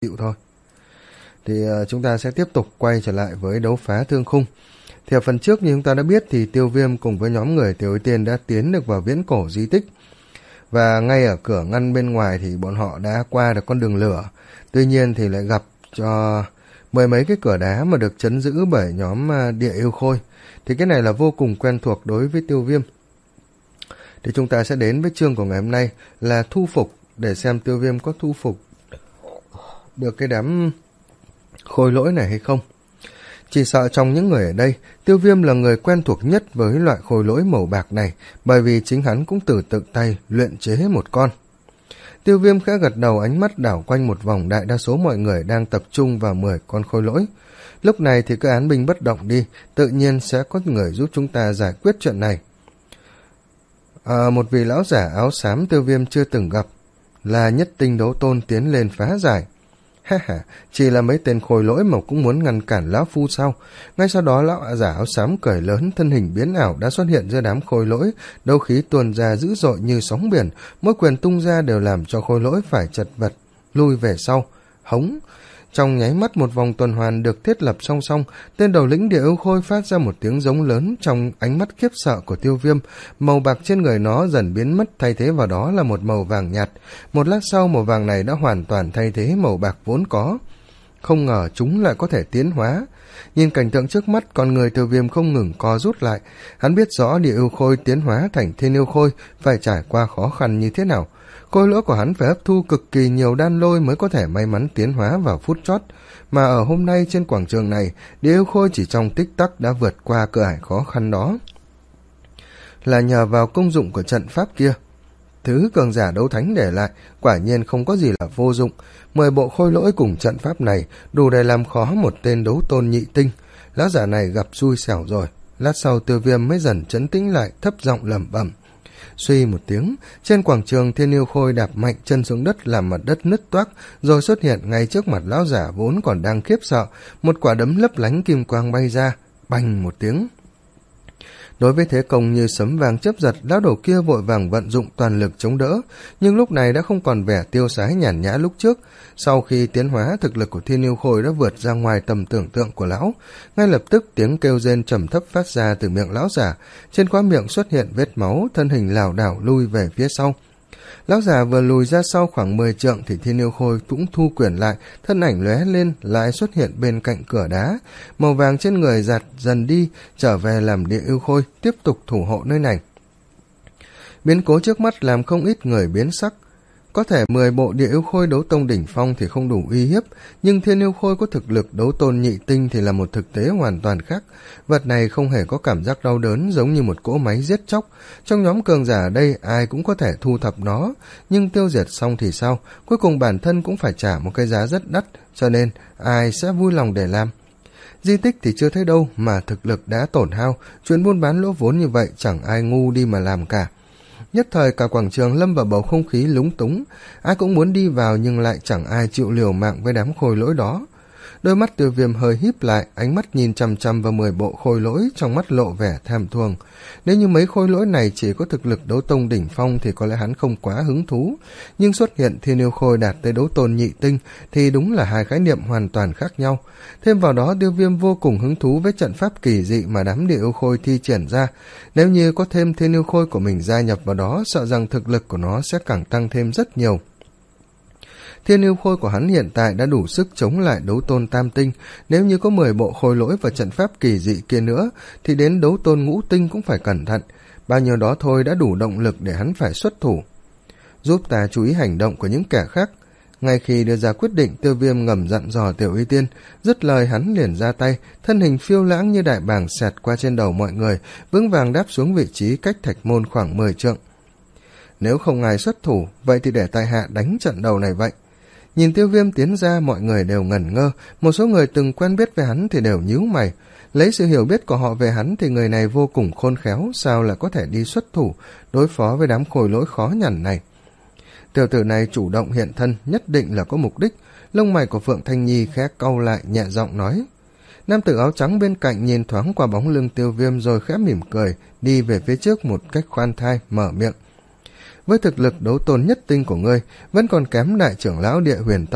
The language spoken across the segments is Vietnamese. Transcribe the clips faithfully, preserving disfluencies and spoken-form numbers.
chịu thôi. Thì uh, chúng ta sẽ tiếp tục quay trở lại với đấu phá thương khung. Thì ở phần trước như chúng ta đã biết thì Tiêu Viêm cùng với nhóm người Tiểu Y Tiên đã tiến được vào viễn cổ di tích. Và ngay ở cửa ngăn bên ngoài thì bọn họ đã qua được con đường lửa. Tuy nhiên thì lại gặp cho mười mấy cái cửa đá mà được trấn giữ bởi nhóm uh, địa yêu khôi. Thì cái này là vô cùng quen thuộc đối với Tiêu Viêm. Thì chúng ta sẽ đến với chương của ngày hôm nay là thu phục, để xem Tiêu Viêm có thu phục được cái đám khôi lỗi này hay không. Chỉ sợ trong những người ở đây, Tiêu Viêm là người quen thuộc nhất với loại khôi lỗi màu bạc này, bởi vì chính hắn cũng tự tự tay luyện chế một con. Tiêu Viêm khẽ gật đầu, ánh mắt đảo quanh một vòng, đại đa số mọi người đang tập trung vào mười con khôi lỗi. Lúc này thì cứ án binh bất động đi, tự nhiên sẽ có người giúp chúng ta giải quyết chuyện này. À, một vị lão giả áo xám Tiêu Viêm chưa từng gặp, là Nhất Tinh Đấu Tôn tiến lên phá giải. Ha ha, chỉ là mấy tên khôi lỗi mà cũng muốn ngăn cản lão phu sao? Ngay sau đó lão giả áo xám cười lớn, thân hình biến ảo đã xuất hiện giữa đám khôi lỗi, đấu khí tuôn ra dữ dội như sóng biển, mỗi quyền tung ra đều làm cho khôi lỗi phải chật vật lui về sau. Hống! Trong nháy mắt một vòng tuần hoàn được thiết lập song song, tên đầu lĩnh địa yêu khôi phát ra một tiếng giống lớn. Trong ánh mắt khiếp sợ của Tiêu Viêm, màu bạc trên người nó dần biến mất, thay thế vào đó là một màu vàng nhạt. Một lát sau, màu vàng này đã hoàn toàn thay thế màu bạc vốn có. Không ngờ chúng lại có thể tiến hóa. Nhìn cảnh tượng trước mắt, con người Tiêu Viêm không ngừng co rút lại. Hắn biết rõ địa yêu khôi tiến hóa thành thiên yêu khôi phải trải qua khó khăn như thế nào. Khôi lỗi của hắn phải hấp thu cực kỳ nhiều đan lôi mới có thể may mắn tiến hóa vào phút chót, mà ở hôm nay trên quảng trường này, địa yêu khôi chỉ trong tích tắc đã vượt qua cửa ải khó khăn đó. Là nhờ vào công dụng của trận pháp kia. Thứ cường giả đấu thánh để lại, quả nhiên không có gì là vô dụng. Mười bộ khôi lỗi cùng trận pháp này đủ để làm khó một tên đấu tôn nhị tinh. Lão giả này gặp xui xẻo rồi. Lát sau Tiêu Viêm mới dần trấn tĩnh lại, thấp giọng lẩm bẩm. Suy một tiếng, trên quảng trường thiên yêu khôi đạp mạnh chân xuống đất làm mặt đất nứt toác, rồi xuất hiện ngay trước mặt lão giả vốn còn đang khiếp sợ, một quả đấm lấp lánh kim quang bay ra, bành một tiếng. Đối với thế công như sấm vàng chớp giật, lão đầu kia vội vàng vận dụng toàn lực chống đỡ, nhưng lúc này đã không còn vẻ tiêu sái nhàn nhã lúc trước. Sau khi tiến hóa, thực lực của thiên yêu khôi đã vượt ra ngoài tầm tưởng tượng của lão. Ngay lập tức tiếng kêu rên trầm thấp phát ra từ miệng lão giả, trên khóe miệng xuất hiện vết máu, thân hình lảo đảo lui về phía sau. Lão giả vừa lùi ra sau khoảng mười trượng thì thiên yêu khôi cũng thu quyền lại, thân ảnh lóe lên lại xuất hiện bên cạnh cửa đá, màu vàng trên người giạt dần đi, trở về làm địa yêu khôi tiếp tục thủ hộ nơi này. Biến cố trước mắt làm không ít người biến sắc. Có thể mười bộ địa yêu khôi đấu tông đỉnh phong thì không đủ uy hiếp, nhưng thiên yêu khôi có thực lực đấu tôn nhị tinh thì là một thực tế hoàn toàn khác. Vật này không hề có cảm giác đau đớn, giống như một cỗ máy giết chóc. Trong nhóm cường giả ở đây ai cũng có thể thu thập nó, nhưng tiêu diệt xong thì sao? Cuối cùng bản thân cũng phải trả một cái giá rất đắt, cho nên ai sẽ vui lòng để làm. Di tích thì chưa thấy đâu mà thực lực đã tổn hao, chuyện buôn bán lỗ vốn như vậy chẳng ai ngu đi mà làm cả. Nhất thời cả quảng trường lâm vào bầu không khí lúng túng, ai cũng muốn đi vào nhưng lại chẳng ai chịu liều mạng với đám khôi lỗi đó. Đôi mắt Tiêu Viêm hơi híp lại, ánh mắt nhìn chằm chằm vào mười bộ khôi lỗi, trong mắt lộ vẻ tham thuồng. Nếu như mấy khôi lỗi này chỉ có thực lực đấu tông đỉnh phong thì có lẽ hắn không quá hứng thú, nhưng xuất hiện thiên yêu khôi đạt tới đấu tôn nhị tinh thì đúng là hai khái niệm hoàn toàn khác nhau. Thêm vào đó, Tiêu Viêm vô cùng hứng thú với trận pháp kỳ dị mà đám địa yêu khôi thi triển ra. Nếu như có thêm thiên yêu khôi của mình gia nhập vào đó, sợ rằng thực lực của nó sẽ càng tăng thêm rất nhiều. Thiên yêu khôi của hắn hiện tại đã đủ sức chống lại đấu tôn tam tinh, nếu như có mười bộ khôi lỗi và trận pháp kỳ dị kia nữa thì đến đấu tôn ngũ tinh cũng phải cẩn thận, bao nhiêu đó thôi đã đủ động lực để hắn phải xuất thủ. Giúp ta chú ý hành động của những kẻ khác. Ngay khi đưa ra quyết định, Tiêu Viêm ngầm dặn dò Tiểu Y Tiên, dứt lời hắn liền ra tay, thân hình phiêu lãng như đại bàng xẹt qua trên đầu mọi người, vững vàng đáp xuống vị trí cách thạch môn khoảng mười trượng. Nếu không ai xuất thủ, vậy thì để tại hạ đánh trận đầu này vậy. Nhìn Tiêu Viêm tiến ra, mọi người đều ngẩn ngơ, một số người từng quen biết về hắn thì đều nhíu mày. Lấy sự hiểu biết của họ về hắn thì người này vô cùng khôn khéo, sao lại có thể đi xuất thủ, đối phó với đám khôi lỗi khó nhằn này. Tiểu tử này chủ động hiện thân, nhất định là có mục đích. Lông mày của Phượng Thanh Nhi khẽ cau lại, nhẹ giọng nói. Nam tử áo trắng bên cạnh nhìn thoáng qua bóng lưng Tiêu Viêm rồi khẽ mỉm cười, đi về phía trước một cách khoan thai, mở miệng. Với thực lực đấu tôn nhất tinh của ngươi, vẫn còn kém đại trưởng lão địa huyền tông.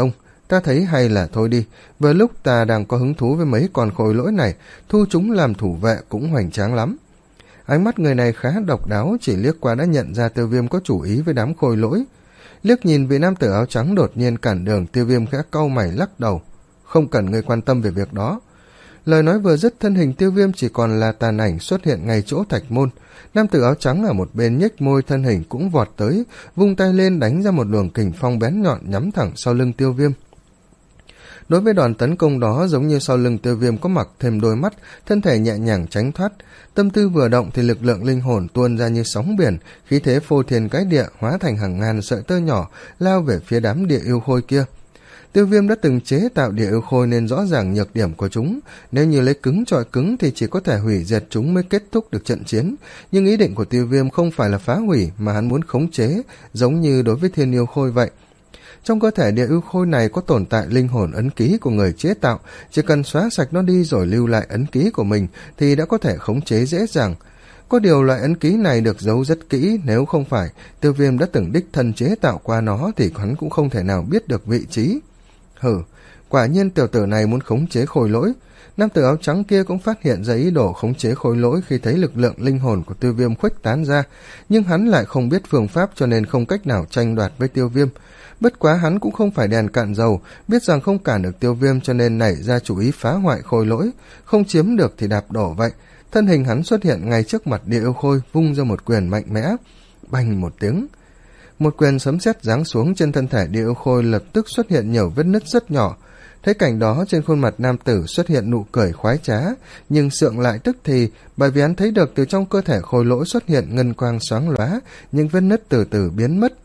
Ta thấy hay là thôi đi, vừa lúc ta đang có hứng thú với mấy con khôi lỗi này, thu chúng làm thủ vệ cũng hoành tráng lắm. Ánh mắt người này khá độc đáo, chỉ liếc qua đã nhận ra Tiêu Viêm có chủ ý với đám khôi lỗi. Liếc nhìn vị nam tử áo trắng đột nhiên cản đường, Tiêu Viêm khẽ cau mày lắc đầu. Không cần ngươi quan tâm về việc đó. Lời nói vừa dứt, thân hình Tiêu Viêm chỉ còn là tàn ảnh xuất hiện ngay chỗ thạch môn. Nam tử áo trắng ở một bên nhếch môi, thân hình cũng vọt tới, vung tay lên đánh ra một luồng kình phong bén nhọn nhắm thẳng sau lưng Tiêu Viêm. Đối với đòn tấn công đó, giống như sau lưng Tiêu Viêm có mặc thêm đôi mắt, thân thể nhẹ nhàng tránh thoát. Tâm tư vừa động thì lực lượng linh hồn tuôn ra như sóng biển, khí thế phô thiên cái địa hóa thành hàng ngàn sợi tơ nhỏ lao về phía đám địa yêu khôi kia. Tiêu Viêm đã từng chế tạo địa yêu khôi nên rõ ràng nhược điểm của chúng, nếu như lấy cứng chọi cứng thì chỉ có thể hủy diệt chúng mới kết thúc được trận chiến, nhưng ý định của Tiêu Viêm không phải là phá hủy mà hắn muốn khống chế, giống như đối với thiên yêu khôi vậy. Trong cơ thể địa yêu khôi này có tồn tại linh hồn ấn ký của người chế tạo, chỉ cần xóa sạch nó đi rồi lưu lại ấn ký của mình thì đã có thể khống chế dễ dàng. Có điều loại ấn ký này được giấu rất kỹ, nếu không phải Tiêu Viêm đã từng đích thân chế tạo qua nó thì hắn cũng không thể nào biết được vị trí. Hừ, quả nhiên tiểu tử này muốn khống chế khôi lỗi. Nam tử áo trắng kia cũng phát hiện ra ý đồ khống chế khôi lỗi khi thấy lực lượng linh hồn của Tiêu Viêm khuếch tán ra, nhưng hắn lại không biết phương pháp cho nên không cách nào tranh đoạt với Tiêu Viêm. Bất quá hắn cũng không phải đèn cạn dầu, biết rằng không cản được Tiêu Viêm cho nên nảy ra chủ ý phá hoại khôi lỗi, không chiếm được thì đạp đổ vậy. Thân hình hắn xuất hiện ngay trước mặt địa yêu khôi, vung ra một quyền mạnh mẽ. Bành một tiếng, một quyền sấm sét giáng xuống, trên thân thể địa yêu khôi lập tức xuất hiện nhiều vết nứt rất nhỏ. Thấy cảnh đó, trên khuôn mặt nam tử xuất hiện nụ cười khoái trá, nhưng sượng lại tức thì, bởi vì hắn thấy được từ trong cơ thể khôi lỗi xuất hiện ngân quang sáng lóa, những vết nứt từ từ biến mất.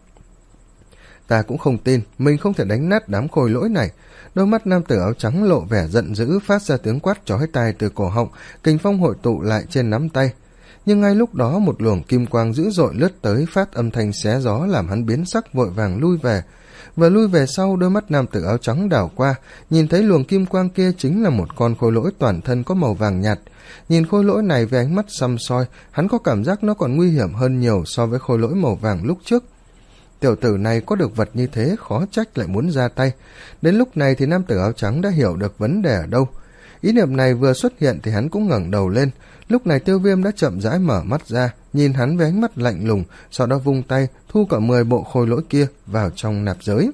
Ta cũng không tin mình không thể đánh nát đám khôi lỗi này. Đôi mắt nam tử áo trắng lộ vẻ giận dữ, phát ra tiếng quát chói tai từ cổ họng, kình phong hội tụ lại trên nắm tay. Nhưng ngay lúc đó một luồng kim quang dữ dội lướt tới, phát âm thanh xé gió làm hắn biến sắc, vội vàng lui về. Vừa lui về sau, đôi mắt nam tử áo trắng đảo qua, nhìn thấy luồng kim quang kia chính là một con khôi lỗi toàn thân có màu vàng nhạt. Nhìn khôi lỗi này với ánh mắt săm soi, hắn có cảm giác nó còn nguy hiểm hơn nhiều so với khôi lỗi màu vàng lúc trước. Tiểu tử này có được vật như thế, khó trách lại muốn ra tay. Đến lúc này thì nam tử áo trắng đã hiểu được vấn đề ở đâu. Ý niệm này vừa xuất hiện thì hắn cũng ngẩng đầu lên. Lúc này Tiêu Viêm đã chậm rãi mở mắt ra, nhìn hắn với ánh mắt lạnh lùng, sau đó vung tay thu cả mười bộ khôi lỗi kia vào trong nạp giới.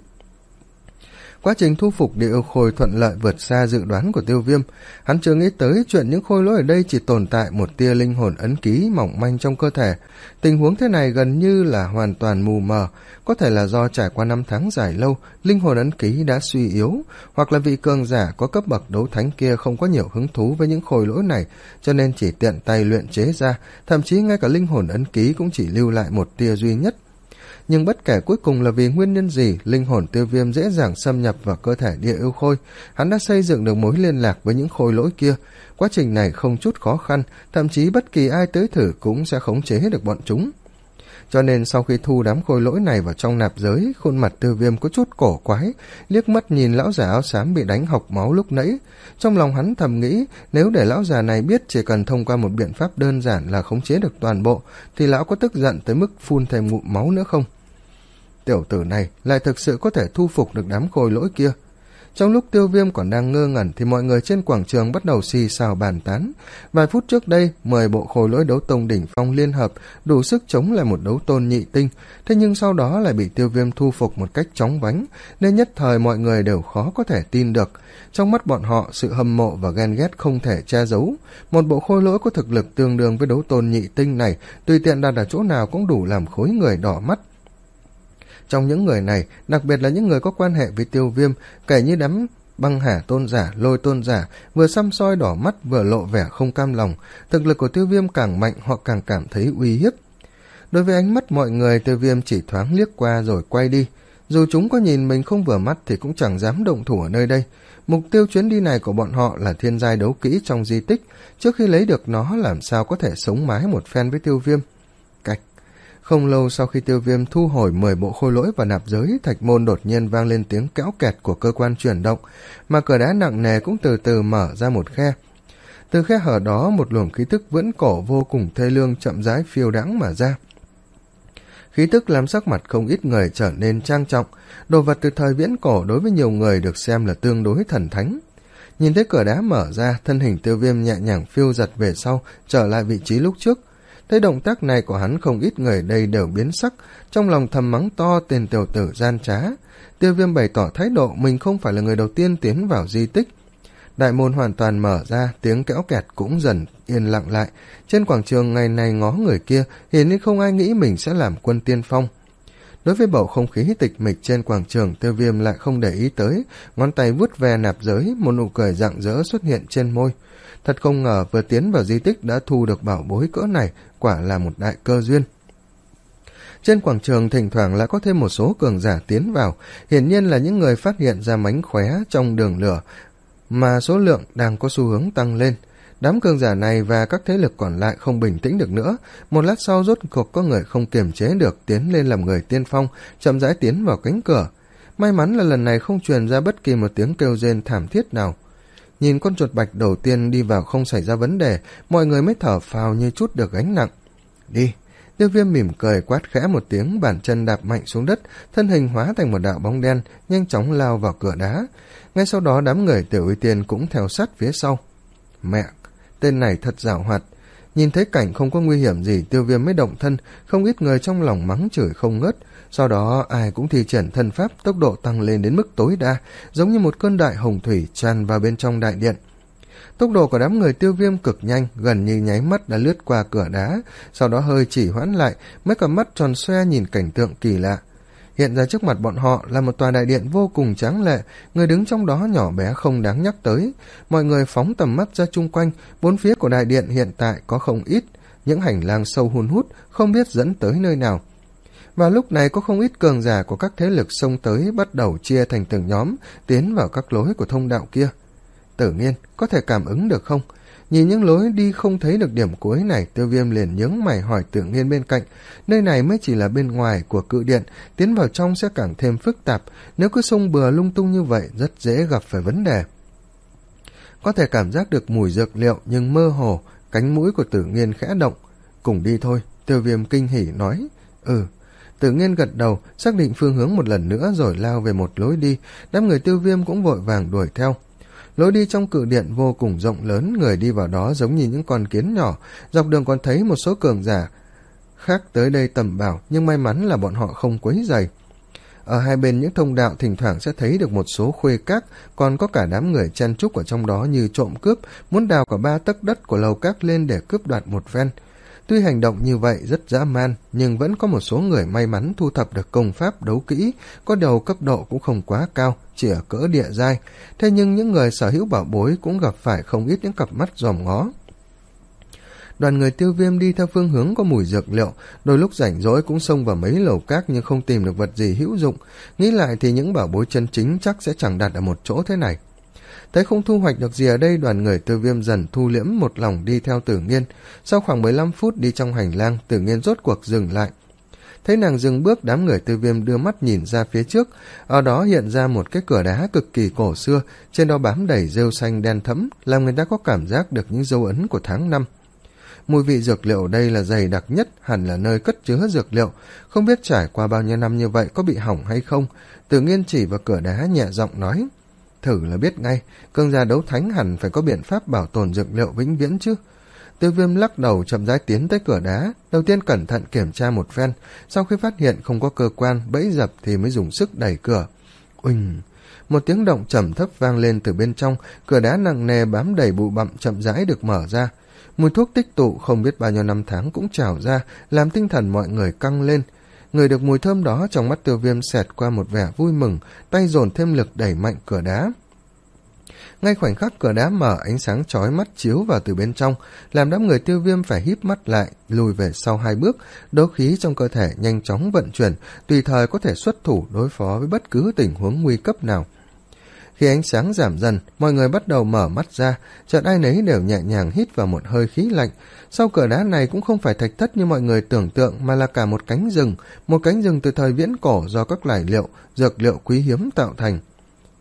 Quá trình thu phục địa yêu khôi thuận lợi vượt xa dự đoán của Tiêu Viêm. Hắn chưa nghĩ tới chuyện những khôi lỗi ở đây chỉ tồn tại một tia linh hồn ấn ký mỏng manh trong cơ thể. Tình huống thế này gần như là hoàn toàn mù mờ, có thể là do trải qua năm tháng dài lâu, linh hồn ấn ký đã suy yếu, hoặc là vị cường giả có cấp bậc đấu thánh kia không có nhiều hứng thú với những khôi lỗi này, cho nên chỉ tiện tay luyện chế ra, thậm chí ngay cả linh hồn ấn ký cũng chỉ lưu lại một tia duy nhất. Nhưng bất kể cuối cùng là vì nguyên nhân gì, linh hồn Tiêu Viêm dễ dàng xâm nhập vào cơ thể địa yêu khôi. Hắn đã xây dựng được mối liên lạc với những khôi lỗi kia. Quá trình này không chút khó khăn, thậm chí bất kỳ ai tới thử cũng sẽ khống chế được bọn chúng. Cho nên sau khi thu đám khôi lỗi này vào trong nạp giới, khuôn mặt Tiêu Viêm có chút cổ quái, liếc mắt nhìn lão già áo xám bị đánh hộc máu lúc nãy. Trong lòng hắn thầm nghĩ, nếu để lão già này biết chỉ cần thông qua một biện pháp đơn giản là khống chế được toàn bộ, thì lão có tức giận tới mức phun thêm ngụm máu nữa không? Tiểu tử này lại thực sự có thể thu phục được đám khôi lỗi kia. Trong lúc Tiêu Viêm còn đang ngơ ngẩn thì mọi người trên quảng trường bắt đầu xì xào bàn tán. Vài phút trước đây, mười bộ khôi lỗi đấu tông đỉnh phong liên hợp đủ sức chống lại một đấu tôn nhị tinh, thế nhưng sau đó lại bị Tiêu Viêm thu phục một cách chóng vánh, nên nhất thời mọi người đều khó có thể tin được. Trong mắt bọn họ, sự hâm mộ và ghen ghét không thể che giấu. Một bộ khôi lỗi có thực lực tương đương với đấu tôn nhị tinh này, tùy tiện đặt ở chỗ nào cũng đủ làm khối người đỏ mắt. Trong những người này, đặc biệt là những người có quan hệ với Tiêu Viêm, kể như đám băng hà tôn giả, lôi tôn giả, vừa xăm soi đỏ mắt vừa lộ vẻ không cam lòng. Thực lực của Tiêu Viêm càng mạnh, họ càng cảm thấy uy hiếp. Đối với ánh mắt mọi người, Tiêu Viêm chỉ thoáng liếc qua rồi quay đi. Dù chúng có nhìn mình không vừa mắt thì cũng chẳng dám động thủ ở nơi đây. Mục tiêu chuyến đi này của bọn họ là thiên giai đấu kỹ trong di tích. Trước khi lấy được nó, làm sao có thể sống mái một phen với Tiêu Viêm. Cạch. Không lâu sau khi Tiêu Viêm thu hồi mười bộ khôi lỗi và nạp giới, thạch môn đột nhiên vang lên tiếng kéo kẹt của cơ quan chuyển động, mà cửa đá nặng nề cũng từ từ mở ra một khe. Từ khe hở đó, một luồng khí tức viễn cổ vô cùng thê lương chậm rãi phiêu đãng mà ra. Khí tức làm sắc mặt không ít người trở nên trang trọng, đồ vật từ thời viễn cổ đối với nhiều người được xem là tương đối thần thánh. Nhìn thấy cửa đá mở ra, thân hình Tiêu Viêm nhẹ nhàng phiêu giật về sau, trở lại vị trí lúc trước. Thấy động tác này của hắn, không ít người đây đều biến sắc, trong lòng thầm mắng to tên tiểu tử gian trá. Tiêu Viêm bày tỏ thái độ mình không phải là người đầu tiên tiến vào di tích. Đại môn hoàn toàn mở ra, tiếng kéo kẹt cũng dần yên lặng lại. Trên quảng trường ngày này ngó người kia, hiển nhiên không ai nghĩ mình sẽ làm quân tiên phong. Đối với bầu không khí tịch mịch trên quảng trường, Tiêu Viêm lại không để ý tới, ngón tay vuốt ve nạp giới, một nụ cười rạng rỡ xuất hiện trên môi. Thật không ngờ vừa tiến vào di tích đã thu được bảo bối cỡ này, quả là một đại cơ duyên. Trên quảng trường thỉnh thoảng lại có thêm một số cường giả tiến vào, hiển nhiên là những người phát hiện ra mánh khóe trong đường lửa, mà số lượng đang có xu hướng tăng lên. Đám cường giả này và các thế lực còn lại không bình tĩnh được nữa, một lát sau rốt cuộc có người không kiềm chế được tiến lên làm người tiên phong, chậm rãi tiến vào cánh cửa. May mắn là lần này không truyền ra bất kỳ một tiếng kêu rên thảm thiết nào. Nhìn con chuột bạch đầu tiên đi vào không xảy ra vấn đề, mọi người mới thở phào như chút được gánh nặng. Đi! Tiêu Viêm mỉm cười quát khẽ một tiếng, bàn chân đạp mạnh xuống đất, thân hình hóa thành một đạo bóng đen, nhanh chóng lao vào cửa đá. Ngay sau đó đám người Tiểu Uy Tiên cũng theo sát phía sau. Mẹ! Tên này thật giảo hoạt. Nhìn thấy cảnh không có nguy hiểm gì, Tiêu Viêm mới động thân, không ít người trong lòng mắng chửi không ngớt. Sau đó ai cũng thi triển thân pháp, tốc độ tăng lên đến mức tối đa, giống như một cơn đại hồng thủy tràn vào bên trong đại điện. Tốc độ của đám người Tiêu Viêm cực nhanh, gần như nháy mắt đã lướt qua cửa đá, sau đó hơi chỉ hoãn lại, mấy cặp mắt tròn xoe nhìn cảnh tượng kỳ lạ. Hiện ra trước mặt bọn họ là một tòa đại điện vô cùng tráng lệ, người đứng trong đó nhỏ bé không đáng nhắc tới. Mọi người phóng tầm mắt ra chung quanh, bốn phía của đại điện hiện tại có không ít, những hành lang sâu hun hút, không biết dẫn tới nơi nào. Và lúc này có không ít cường giả của các thế lực xông tới, bắt đầu chia thành từng nhóm, tiến vào các lối của thông đạo kia. Tử Nghiên, có thể cảm ứng được không? Nhìn những lối đi không thấy được điểm cuối này, Tiêu Viêm liền nhướng mày hỏi Tử Nghiên bên cạnh. Nơi này mới chỉ là bên ngoài của cự điện, tiến vào trong sẽ càng thêm phức tạp. Nếu cứ xông bừa lung tung như vậy, rất dễ gặp phải vấn đề. Có thể cảm giác được mùi dược liệu nhưng mơ hồ, cánh mũi của Tử Nghiên khẽ động. Cùng đi thôi, Tiêu Viêm kinh hỉ nói. Ừ. Tử Nghiên gật đầu, xác định phương hướng một lần nữa rồi lao về một lối đi. Đám người Tiêu Viêm cũng vội vàng đuổi theo. Lối đi trong cự điện vô cùng rộng lớn, người đi vào đó giống như những con kiến nhỏ. Dọc đường còn thấy một số cường giả khác tới đây tầm bảo, nhưng may mắn là bọn họ không quấy rầy. Ở hai bên những thông đạo thỉnh thoảng sẽ thấy được một số khuê các, còn có cả đám người chen chúc ở trong đó như trộm cướp, muốn đào cả ba tấc đất của lầu các lên để cướp đoạt một ven. Tuy hành động như vậy rất dã man, nhưng vẫn có một số người may mắn thu thập được công pháp đấu kỹ, có đầu cấp độ cũng không quá cao, chỉ ở cỡ địa giai. Thế nhưng những người sở hữu bảo bối cũng gặp phải không ít những cặp mắt dòm ngó. Đoàn người Tiêu Viêm đi theo phương hướng có mùi dược liệu, đôi lúc rảnh rỗi cũng xông vào mấy lầu các nhưng không tìm được vật gì hữu dụng. Nghĩ lại thì những bảo bối chân chính chắc sẽ chẳng đặt ở một chỗ thế này. Thấy không thu hoạch được gì ở đây, đoàn người Tiêu Viêm dần thu liễm một lòng đi theo Tử Nghiên. Sau khoảng mười lăm phút đi trong hành lang, Tử Nghiên rốt cuộc dừng lại. Thấy nàng dừng bước, đám người Tiêu Viêm đưa mắt nhìn ra phía trước, ở đó hiện ra một cái cửa đá cực kỳ cổ xưa, trên đó bám đầy rêu xanh đen thẫm, làm người ta có cảm giác được những dấu ấn của tháng năm. Mùi vị dược liệu đây là dày đặc nhất, hẳn là nơi cất chứa dược liệu, không biết trải qua bao nhiêu năm như vậy có bị hỏng hay không. Tử Nghiên chỉ vào cửa đá nhẹ giọng nói. Thử là biết ngay, cường gia đấu thánh hẳn phải có biện pháp bảo tồn dược liệu vĩnh viễn chứ. Tiêu Viêm lắc đầu chậm rãi tiến tới cửa đá, đầu tiên cẩn thận kiểm tra một phen, sau khi phát hiện không có cơ quan bẫy dập thì mới dùng sức đẩy cửa. Uỳnh! Một tiếng động trầm thấp vang lên từ bên trong, cửa đá nặng nề bám đầy bụi bặm chậm rãi được mở ra. Mùi thuốc tích tụ không biết bao nhiêu năm tháng cũng trào ra, làm tinh thần mọi người căng lên. Người được mùi thơm đó, trong mắt Tiêu Viêm xẹt qua một vẻ vui mừng, tay dồn thêm lực đẩy mạnh cửa đá. Ngay khoảnh khắc cửa đá mở, ánh sáng chói mắt chiếu vào từ bên trong, làm đám người Tiêu Viêm phải híp mắt lại, lùi về sau hai bước, đấu khí trong cơ thể nhanh chóng vận chuyển, tùy thời có thể xuất thủ đối phó với bất cứ tình huống nguy cấp nào. Khi ánh sáng giảm dần, mọi người bắt đầu mở mắt ra, chợt ai nấy đều nhẹ nhàng hít vào một hơi khí lạnh. Sau cửa đá này cũng không phải thạch thất như mọi người tưởng tượng, mà là cả một cánh rừng, một cánh rừng từ thời viễn cổ do các tài liệu, dược liệu quý hiếm tạo thành.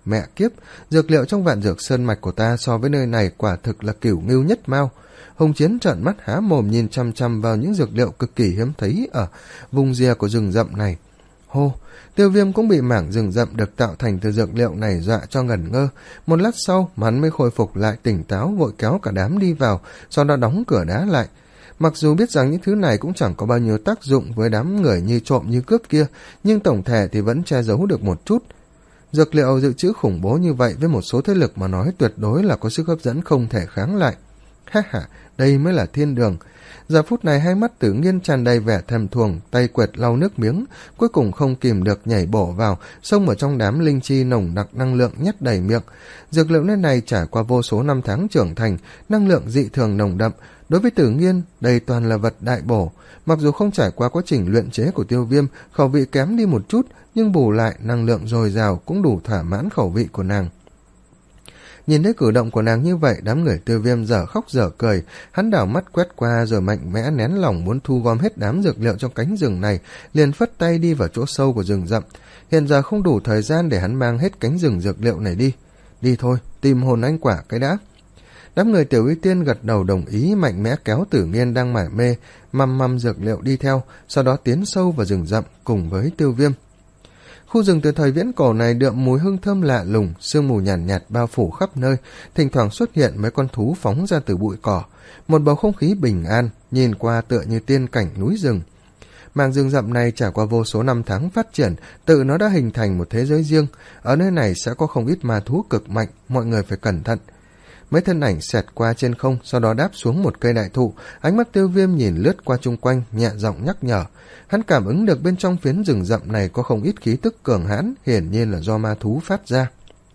Mẹ kiếp, dược liệu trong Vạn Dược Sơn mạch của ta so với nơi này quả thực là cửu ngưu nhất mao. Hồng Chiến trợn mắt há mồm nhìn chăm chăm vào những dược liệu cực kỳ hiếm thấy ở vùng rìa của rừng rậm này. Hô, Tiêu Viêm cũng bị mảng rừng rậm được tạo thành từ dược liệu này dọa cho ngẩn ngơ. Một lát sau, hắn mới khôi phục lại tỉnh táo, vội kéo cả đám đi vào, sau đó đóng cửa đá lại. Mặc dù biết rằng những thứ này cũng chẳng có bao nhiêu tác dụng với đám người như trộm như cướp kia, nhưng tổng thể thì vẫn che giấu được một chút. Dược liệu dự trữ khủng bố như vậy với một số thế lực mà nói tuyệt đối là có sức hấp dẫn không thể kháng lại. Ha ha, đây mới là thiên đường. Giờ phút này hai mắt Tử Nghiên tràn đầy vẻ thèm thuồng, tay quẹt lau nước miếng, cuối cùng không kìm được nhảy bổ vào, xông ở trong đám linh chi nồng nặc năng lượng nhét đầy miệng. Dược liệu nơi này trải qua vô số năm tháng trưởng thành, năng lượng dị thường nồng đậm. Đối với Tử Nghiên, đây toàn là vật đại bổ. Mặc dù không trải qua quá trình luyện chế của Tiêu Viêm, khẩu vị kém đi một chút, nhưng bù lại năng lượng dồi dào cũng đủ thỏa mãn khẩu vị của nàng. Nhìn thấy cử động của nàng như vậy, đám người Tiêu Viêm dở khóc dở cười, hắn đảo mắt quét qua rồi mạnh mẽ nén lòng muốn thu gom hết đám dược liệu trong cánh rừng này, liền phất tay đi vào chỗ sâu của rừng rậm. Hiện giờ không đủ thời gian để hắn mang hết cánh rừng dược liệu này đi. Đi thôi, tìm hồn anh quả cái đã. Đám người Tiểu Y Tiên gật đầu đồng ý, mạnh mẽ kéo Tử Nghiên đang mải mê măm măm dược liệu đi theo, sau đó tiến sâu vào rừng rậm cùng với Tiêu Viêm. Khu rừng từ thời viễn cổ này đượm mùi hương thơm lạ lùng, sương mù nhàn nhạt, nhạt bao phủ khắp nơi, thỉnh thoảng xuất hiện mấy con thú phóng ra từ bụi cỏ, một bầu không khí bình an, nhìn qua tựa như tiên cảnh núi rừng. Mảng rừng rậm này trải qua vô số năm tháng phát triển, tự nó đã hình thành một thế giới riêng, ở nơi này sẽ có không ít ma thú cực mạnh, mọi người phải cẩn thận. Mấy thân ảnh xẹt qua trên không, sau đó đáp xuống một cây đại thụ, ánh mắt Tiêu Viêm nhìn lướt qua chung quanh, nhẹ giọng nhắc nhở. Hắn cảm ứng được bên trong phiến rừng rậm này có không ít khí tức cường hãn, hiển nhiên là do ma thú phát ra.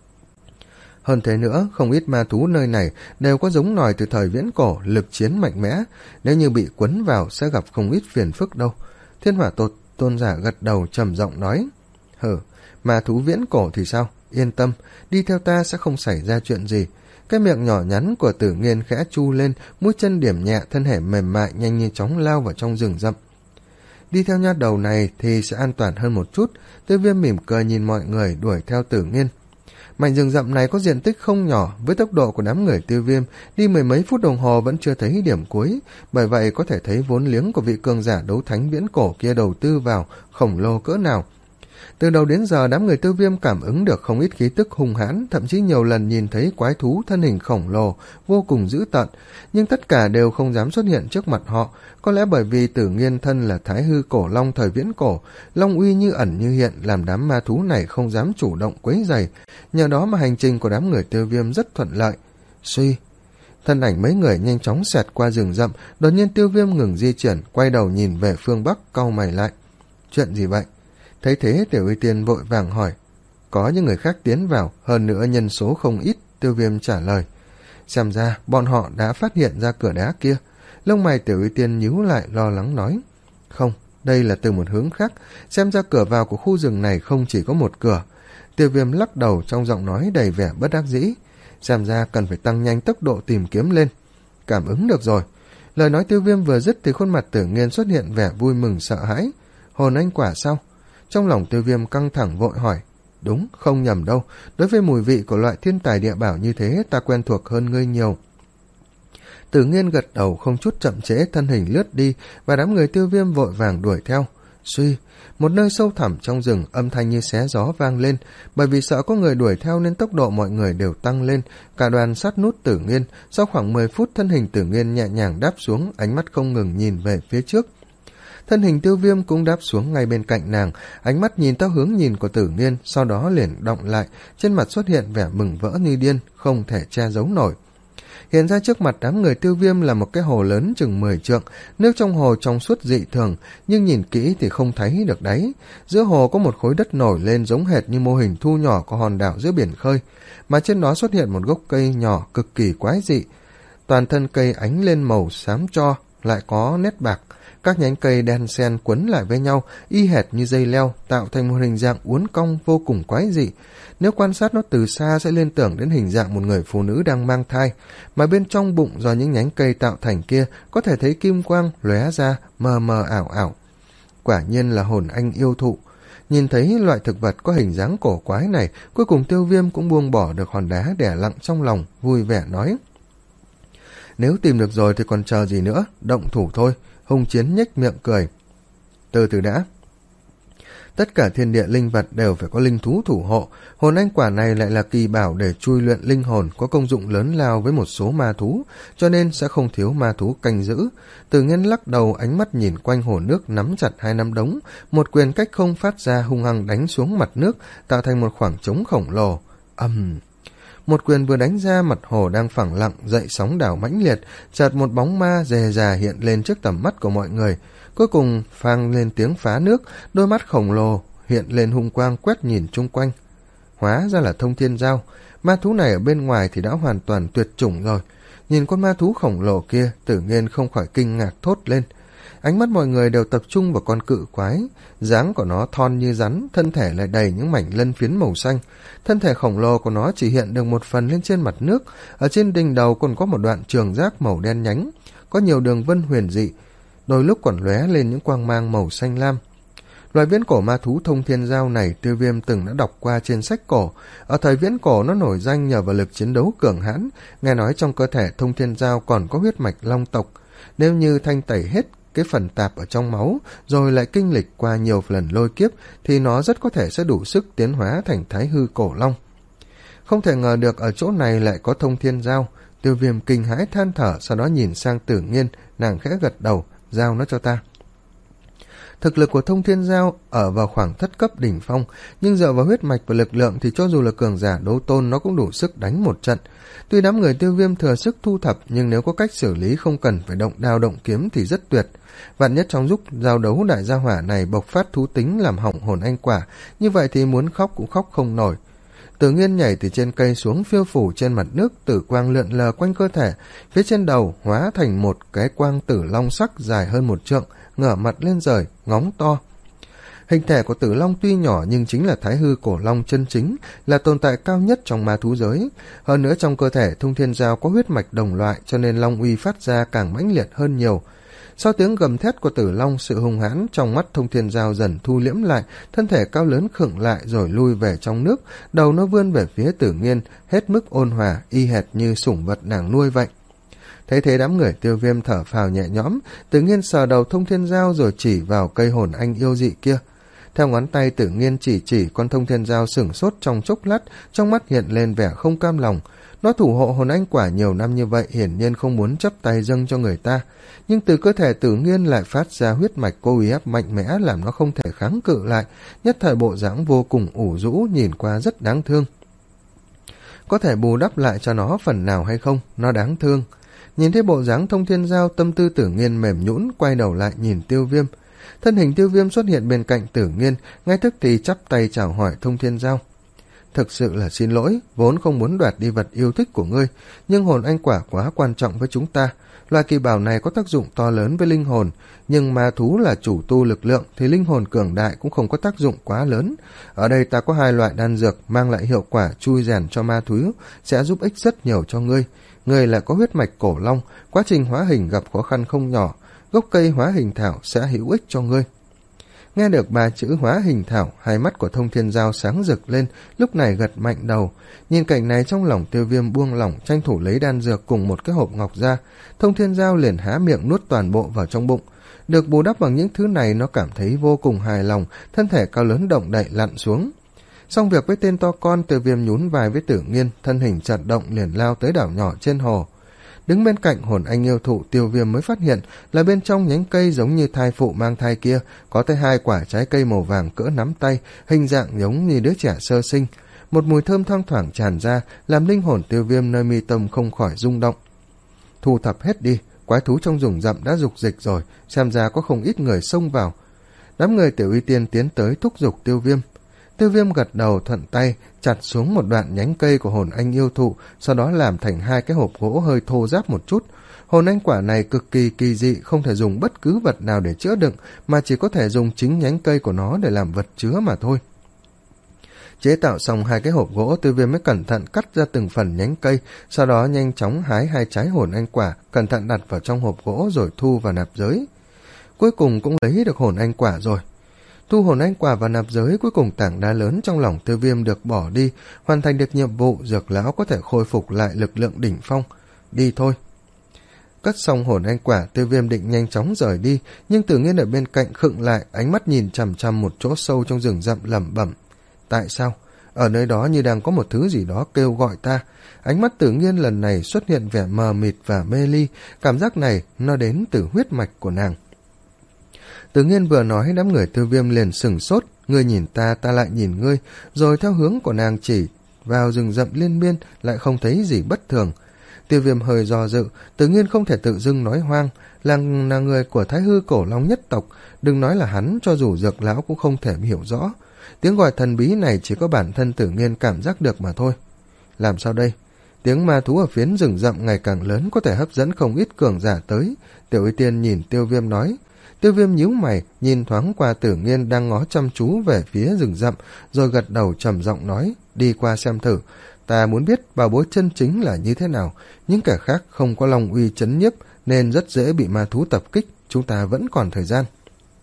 Hơn thế nữa, không ít ma thú nơi này đều có giống nòi từ thời viễn cổ, lực chiến mạnh mẽ, nếu như bị quấn vào sẽ gặp không ít phiền phức đâu. Thiên Hỏa Tột Tôn giả gật đầu trầm giọng nói. Hừ, ma thú viễn cổ thì sao? Yên tâm, đi theo ta sẽ không xảy ra chuyện gì. Cái miệng nhỏ nhắn của Tử Nghiên khẽ chu lên, mũi chân điểm nhẹ, thân thể mềm mại nhanh như chóng lao vào trong rừng rậm. Đi theo nha đầu này thì sẽ an toàn hơn một chút. Tiêu Viêm mỉm cười nhìn mọi người đuổi theo Tử Nghiên. Mảnh rừng rậm này có diện tích không nhỏ, với tốc độ của đám người Tiêu Viêm, đi mười mấy phút đồng hồ vẫn chưa thấy điểm cuối, bởi vậy có thể thấy vốn liếng của vị cường giả đấu thánh viễn cổ kia đầu tư vào khổng lồ cỡ nào. Từ đầu đến giờ đám người Tiêu Viêm cảm ứng được không ít khí tức hung hãn, thậm chí nhiều lần nhìn thấy quái thú thân hình khổng lồ, vô cùng dữ tợn, nhưng tất cả đều không dám xuất hiện trước mặt họ, có lẽ bởi vì Tử Nghiên thân là Thái Hư cổ long thời viễn cổ, long uy như ẩn như hiện làm đám ma thú này không dám chủ động quấy rầy, nhờ đó mà hành trình của đám người Tiêu Viêm rất thuận lợi. Suy, thân ảnh mấy người nhanh chóng xẹt qua rừng rậm, đột nhiên Tiêu Viêm ngừng di chuyển, quay đầu nhìn về phương bắc, cau mày lại. Chuyện gì vậy? Thấy thế Tiểu Y Tiên vội vàng hỏi. Có những người khác tiến vào, hơn nữa nhân số không ít. Tiêu Viêm trả lời. Xem ra bọn họ đã phát hiện ra cửa đá kia. Lông mày Tiểu Y Tiên nhíu lại lo lắng nói. Không, đây là từ một hướng khác. Xem ra cửa vào của khu rừng này không chỉ có một cửa. Tiêu Viêm lắc đầu trong giọng nói đầy vẻ bất đắc dĩ. Xem ra cần phải tăng nhanh tốc độ tìm kiếm lên. Cảm ứng được rồi. Lời nói Tiêu Viêm vừa dứt thì khuôn mặt Tử Nghiên xuất hiện vẻ vui mừng sợ hãi. Hồn anh quả sao? Trong lòng Tiêu Viêm căng thẳng vội hỏi. Đúng, không nhầm đâu. Đối với mùi vị của loại thiên tài địa bảo như thế, ta quen thuộc hơn ngươi nhiều. Tử Nghiên gật đầu không chút chậm trễ, thân hình lướt đi, và đám người Tiêu Viêm vội vàng đuổi theo. Suy, một nơi sâu thẳm trong rừng, âm thanh như xé gió vang lên. Bởi vì sợ có người đuổi theo nên tốc độ mọi người đều tăng lên. Cả đoàn sát nút Tử Nghiên. Sau khoảng mười phút, thân hình Tử Nghiên nhẹ nhàng đáp xuống, ánh mắt không ngừng nhìn về phía trước. Thân hình Tiêu Viêm cũng đáp xuống ngay bên cạnh nàng, ánh mắt nhìn theo hướng nhìn của Tử Nghiên, sau đó liền động lại, trên mặt xuất hiện vẻ mừng vỡ như điên, không thể che giấu nổi. Hiện ra trước mặt đám người Tiêu Viêm là một cái hồ lớn chừng mười trượng, nước trong hồ trong suốt dị thường, nhưng nhìn kỹ thì không thấy được đáy. Giữa hồ có một khối đất nổi lên giống hệt như mô hình thu nhỏ của hòn đảo giữa biển khơi, mà trên đó xuất hiện một gốc cây nhỏ cực kỳ quái dị. Toàn thân cây ánh lên màu xám tro, lại có nét bạc. Các nhánh cây đen xen quấn lại với nhau, y hệt như dây leo, tạo thành một hình dạng uốn cong vô cùng quái dị. Nếu quan sát nó từ xa sẽ liên tưởng đến hình dạng một người phụ nữ đang mang thai, mà bên trong bụng do những nhánh cây tạo thành kia có thể thấy kim quang lóe ra, mờ mờ ảo ảo. Quả nhiên là hồn anh yêu thụ. Nhìn thấy loại thực vật có hình dáng cổ quái này, cuối cùng Tiêu Viêm cũng buông bỏ được hòn đá đè lặng trong lòng, vui vẻ nói: Nếu tìm được rồi thì còn chờ gì nữa, động thủ thôi. Hùng Chiến nhếch miệng cười: Từ từ đã. Tất cả thiên địa linh vật đều phải có linh thú thủ hộ, hồn anh quả này lại là kỳ bảo để chui luyện linh hồn, có công dụng lớn lao với một số ma thú, cho nên sẽ không thiếu ma thú canh giữ. Tử Nghiên lắc đầu, ánh mắt nhìn quanh hồ nước, nắm chặt hai nắm đống, một quyền cách không phát ra hung hăng đánh xuống mặt nước, tạo thành một khoảng trống khổng lồ. Ầm! Um. Một quyền vừa đánh ra, mặt hồ đang phẳng lặng, dậy sóng đảo mãnh liệt, chợt một bóng ma dè dà hiện lên trước tầm mắt của mọi người. Cuối cùng phang lên tiếng phá nước, đôi mắt khổng lồ hiện lên hung quang quét nhìn chung quanh. Hóa ra là Thông Thiên Dao. Ma thú này ở bên ngoài thì đã hoàn toàn tuyệt chủng rồi. Nhìn con ma thú khổng lồ kia, Tử Nghiên không khỏi kinh ngạc thốt lên. Ánh mắt mọi người đều tập trung vào con cự quái. Dáng của nó thon như rắn, thân thể lại đầy những mảnh lân phiến màu xanh. Thân thể khổng lồ của nó chỉ hiện được một phần lên trên mặt nước. Ở trên đỉnh đầu còn có một đoạn trường giác màu đen nhánh, có nhiều đường vân huyền dị, đôi lúc còn lóe lên những quang mang màu xanh lam. Loài viễn cổ ma thú Thông Thiên Dao này Tiêu Viêm từng đã đọc qua trên sách cổ. Ở thời viễn cổ nó nổi danh nhờ vào lực chiến đấu cường hãn, nghe nói trong cơ thể Thông Thiên Dao còn có huyết mạch long tộc. Nếu như thanh tẩy hết cái phần tạp ở trong máu, rồi lại kinh lịch qua nhiều lần lôi kiếp, thì nó rất có thể sẽ đủ sức tiến hóa thành Thái Hư Cổ Long. Không thể ngờ được ở chỗ này lại có Thông Thiên Dao. Tiêu Viêm kinh hãi than thở, sau đó nhìn sang Tử Nghiên, nàng khẽ gật đầu: Giao nó cho ta. Thực lực của Thông Thiên Dao ở vào khoảng thất cấp đỉnh phong, nhưng dựa vào huyết mạch và lực lượng thì cho dù là cường giả đấu tôn nó cũng đủ sức đánh một trận. Tuy đám người Tiêu Viêm thừa sức thu thập, nhưng nếu có cách xử lý không cần phải động đao động kiếm thì rất tuyệt. Vạn nhất trong lúc giao đấu đại gia hỏa này bộc phát thú tính làm hỏng hồn anh quả, như vậy thì muốn khóc cũng khóc không nổi. Tử Nghiên nhảy từ trên cây xuống, phiêu phủ trên mặt nước, tử quang lượn lờ quanh cơ thể, phía trên đầu hóa thành một cái quang tử long sắc dài hơn một trượng, ngửa mặt lên trời, ngóng to. Hình thể của tử long tuy nhỏ nhưng chính là Thái Hư Cổ Long chân chính, là tồn tại cao nhất trong ma thú giới. Hơn nữa trong cơ thể Thông Thiên Dao có huyết mạch đồng loại, cho nên long uy phát ra càng mãnh liệt hơn nhiều. Sau tiếng gầm thét của tử long, sự hung hãn trong mắt Thông Thiên Dao dần thu liễm lại, thân thể cao lớn khựng lại rồi lui về trong nước, đầu nó vươn về phía Tử Nghiên, hết mức ôn hòa, y hệt như sủng vật nàng nuôi vậy. Thấy thế đám người Tiêu Viêm thở phào nhẹ nhõm, Tử Nghiên sờ đầu Thông Thiên Dao rồi chỉ vào cây hồn anh yêu dị kia. Theo ngón tay Tử Nghiên chỉ chỉ, con Thông Thiên Dao sửng sốt trong chốc lát, trong mắt hiện lên vẻ không cam lòng. Nó thủ hộ hồn anh quả nhiều năm như vậy, hiển nhiên không muốn chấp tay dâng cho người ta, nhưng từ cơ thể Tử Nghiên lại phát ra huyết mạch cô uy áp mạnh mẽ, làm nó không thể kháng cự lại, nhất thời bộ dáng vô cùng ủ rũ, nhìn qua rất đáng thương. Có thể bù đắp lại cho nó phần nào hay không, nó đáng thương. Nhìn thấy bộ dáng Thông Thiên Dao, tâm tư Tử Nghiên mềm nhũn, quay đầu lại nhìn Tiêu Viêm. Thân hình Tiêu Viêm xuất hiện bên cạnh Tử Nghiên, ngay tức thì chắp tay chào hỏi Thông Thiên Dao. Thực sự là xin lỗi, vốn không muốn đoạt đi vật yêu thích của ngươi, nhưng hồn anh quả quá quan trọng với chúng ta. Loài kỳ bảo này có tác dụng to lớn với linh hồn, nhưng ma thú là chủ tu lực lượng thì linh hồn cường đại cũng không có tác dụng quá lớn. Ở đây ta có hai loại đan dược mang lại hiệu quả chui rèn cho ma thú, sẽ giúp ích rất nhiều cho ngươi. Ngươi lại có huyết mạch cổ long, quá trình hóa hình gặp khó khăn không nhỏ, gốc cây hóa hình thảo sẽ hữu ích cho ngươi. Nghe được ba chữ hóa hình thảo, hai mắt của Thông Thiên Dao sáng rực lên, lúc này gật mạnh đầu. Nhìn cảnh này trong lòng Tiêu Viêm buông lỏng, tranh thủ lấy đan dược cùng một cái hộp ngọc ra. Thông Thiên Dao liền há miệng nuốt toàn bộ vào trong bụng. Được bù đắp bằng những thứ này, nó cảm thấy vô cùng hài lòng, thân thể cao lớn động đậy lặn xuống. Xong việc với tên to con, Tiêu Viêm nhún vai với Tử Nghiên, thân hình chợt động liền lao tới đảo nhỏ trên hồ. Đứng bên cạnh hồn anh yêu thụ, Tiêu Viêm mới phát hiện là bên trong nhánh cây giống như thai phụ mang thai kia có tới hai quả trái cây màu vàng cỡ nắm tay, hình dạng giống như đứa trẻ sơ sinh. Một mùi thơm thoang thoảng tràn ra, làm linh hồn Tiêu Viêm nơi mi tâm không khỏi rung động. Thu thập hết đi, quái thú trong rừng rậm đã dục dịch rồi, xem ra có không ít người xông vào. Đám người Tiểu Y Tiên tiến tới thúc giục Tiêu Viêm. Tiêu Viêm gật đầu thuận tay chặt xuống một đoạn nhánh cây của hồn anh yêu thụ, sau đó làm thành hai cái hộp gỗ hơi thô ráp một chút. Hồn anh quả này cực kỳ kỳ dị, không thể dùng bất cứ vật nào để chữa đựng, mà chỉ có thể dùng chính nhánh cây của nó để làm vật chứa mà thôi. Chế tạo xong hai cái hộp gỗ, Tiêu Viêm mới cẩn thận cắt ra từng phần nhánh cây, sau đó nhanh chóng hái hai trái hồn anh quả, cẩn thận đặt vào trong hộp gỗ rồi thu vào nạp giới. Cuối cùng cũng lấy được hồn anh quả rồi. Thu hồn anh quả và nạp giới, cuối cùng tảng đá lớn trong lòng Tiêu Viêm được bỏ đi, hoàn thành được nhiệm vụ, Dược lão có thể khôi phục lại lực lượng đỉnh phong. Đi thôi. Cất xong hồn anh quả, Tiêu Viêm định nhanh chóng rời đi, nhưng Tử Nghiên ở bên cạnh khựng lại, ánh mắt nhìn chằm chằm một chỗ sâu trong rừng rậm lẩm bẩm. Tại sao? Ở nơi đó như đang có một thứ gì đó kêu gọi ta. Ánh mắt Tử Nghiên lần này xuất hiện vẻ mờ mịt và mê ly, cảm giác này nó đến từ huyết mạch của nàng. Tử Nghiên vừa nói, đám người Tiêu Viêm liền sửng sốt, ngươi nhìn ta, ta lại nhìn ngươi, rồi theo hướng của nàng chỉ vào rừng rậm liên miên, lại không thấy gì bất thường. Tiêu Viêm hơi do dự, Tử Nghiên không thể tự dưng nói hoang, là, là người của Thái Hư Cổ Long nhất tộc, đừng nói là hắn, cho dù Dược lão cũng không thể hiểu rõ. Tiếng gọi thần bí này chỉ có bản thân Tử Nghiên cảm giác được mà thôi. Làm sao đây? Tiếng ma thú ở phiến rừng rậm ngày càng lớn, có thể hấp dẫn không ít cường giả tới. Tiểu Y Tiên nhìn Tiêu Viêm nói. Tiêu Viêm nhíu mày, nhìn thoáng qua Tử Nghiên đang ngó chăm chú về phía rừng rậm, rồi gật đầu trầm giọng nói, đi qua xem thử. Ta muốn biết bảo bối chân chính là như thế nào, những kẻ khác không có long uy chấn nhiếp nên rất dễ bị ma thú tập kích, chúng ta vẫn còn thời gian.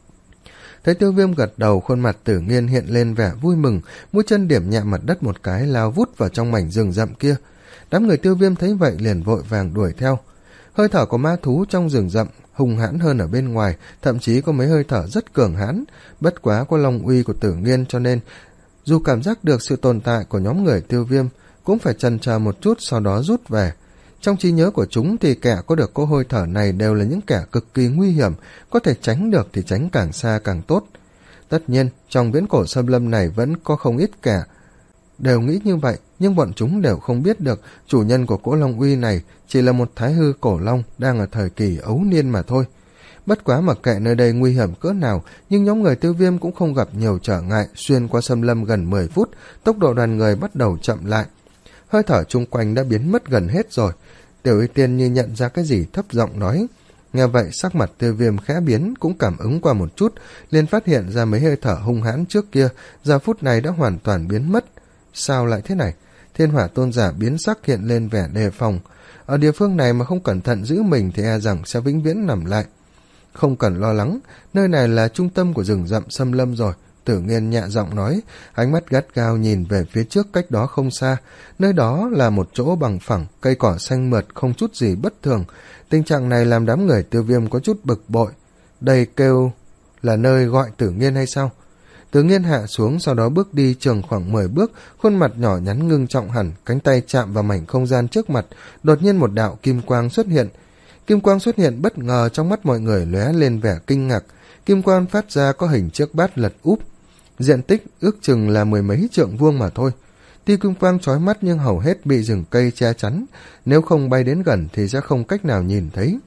Thấy Tiêu Viêm gật đầu, khuôn mặt Tử Nghiên hiện lên vẻ vui mừng, mũi chân điểm nhẹ mặt đất một cái, lao vút vào trong mảnh rừng rậm kia. Đám người Tiêu Viêm thấy vậy liền vội vàng đuổi theo. Hơi thở của ma thú trong rừng rậm hung hãn hơn ở bên ngoài, thậm chí có mấy hơi thở rất cường hãn, bất quá có long uy của Tử Nghiên cho nên dù cảm giác được sự tồn tại của nhóm người Tiêu Viêm cũng phải chần chờ một chút, sau đó rút về. Trong trí nhớ của chúng thì kẻ có được cỗ hơi thở này đều là những kẻ cực kỳ nguy hiểm, có thể tránh được thì tránh càng xa càng tốt. Tất nhiên, trong viễn cổ xâm lâm này vẫn có không ít kẻ đều nghĩ như vậy, nhưng bọn chúng đều không biết được chủ nhân của cỗ long uy này chỉ là một Thái Hư Cổ Long đang ở thời kỳ ấu niên mà thôi. Bất quá mặc kệ nơi đây nguy hiểm cỡ nào, nhưng nhóm người Tiêu Viêm cũng không gặp nhiều trở ngại, xuyên qua xâm lâm gần mười phút, tốc độ đoàn người bắt đầu chậm lại. Hơi thở chung quanh đã biến mất gần hết rồi. Tiểu Y Tiên như nhận ra cái gì thấp giọng nói. Nghe vậy sắc mặt Tiêu Viêm khẽ biến, cũng cảm ứng qua một chút, liền phát hiện ra mấy hơi thở hung hãn trước kia giờ phút này đã hoàn toàn biến mất. Sao lại thế này? Thiên Hỏa Tôn giả biến sắc, hiện lên vẻ đề phòng. Ở địa phương này mà không cẩn thận giữ mình thì e rằng sẽ vĩnh viễn nằm lại. Không cần lo lắng, nơi này là trung tâm của rừng rậm xâm lâm rồi. Tử Nghiên nhẹ giọng nói, ánh mắt gắt gao nhìn về phía trước cách đó không xa. Nơi đó là một chỗ bằng phẳng, cây cỏ xanh mượt, không chút gì bất thường. Tình trạng này làm đám người Tiêu Viêm có chút bực bội. Đây kêu là nơi gọi Tử Nghiên hay sao? Tử Nghiên hạ xuống, sau đó bước đi chừng khoảng mười bước, khuôn mặt nhỏ nhắn ngưng trọng hẳn, cánh tay chạm vào mảnh không gian trước mặt, đột nhiên một đạo kim quang xuất hiện. Kim quang xuất hiện bất ngờ, trong mắt mọi người lóe lên vẻ kinh ngạc. Kim quang phát ra có hình chiếc bát lật úp, diện tích ước chừng là mười mấy trượng vuông mà thôi. Tuy kim quang chói mắt nhưng hầu hết bị rừng cây che chắn, nếu không bay đến gần thì sẽ không cách nào nhìn thấy.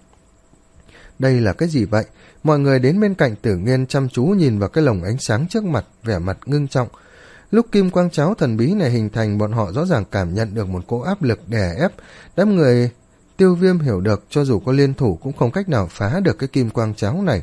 Đây là cái gì vậy? Mọi người đến bên cạnh Tử Nghiên chăm chú nhìn vào cái lồng ánh sáng trước mặt, vẻ mặt ngưng trọng. Lúc kim quang cháo thần bí này hình thành, bọn họ rõ ràng cảm nhận được một cỗ áp lực đè ép. Đám người Tiêu Viêm hiểu được cho dù có liên thủ cũng không cách nào phá được cái kim quang cháo này.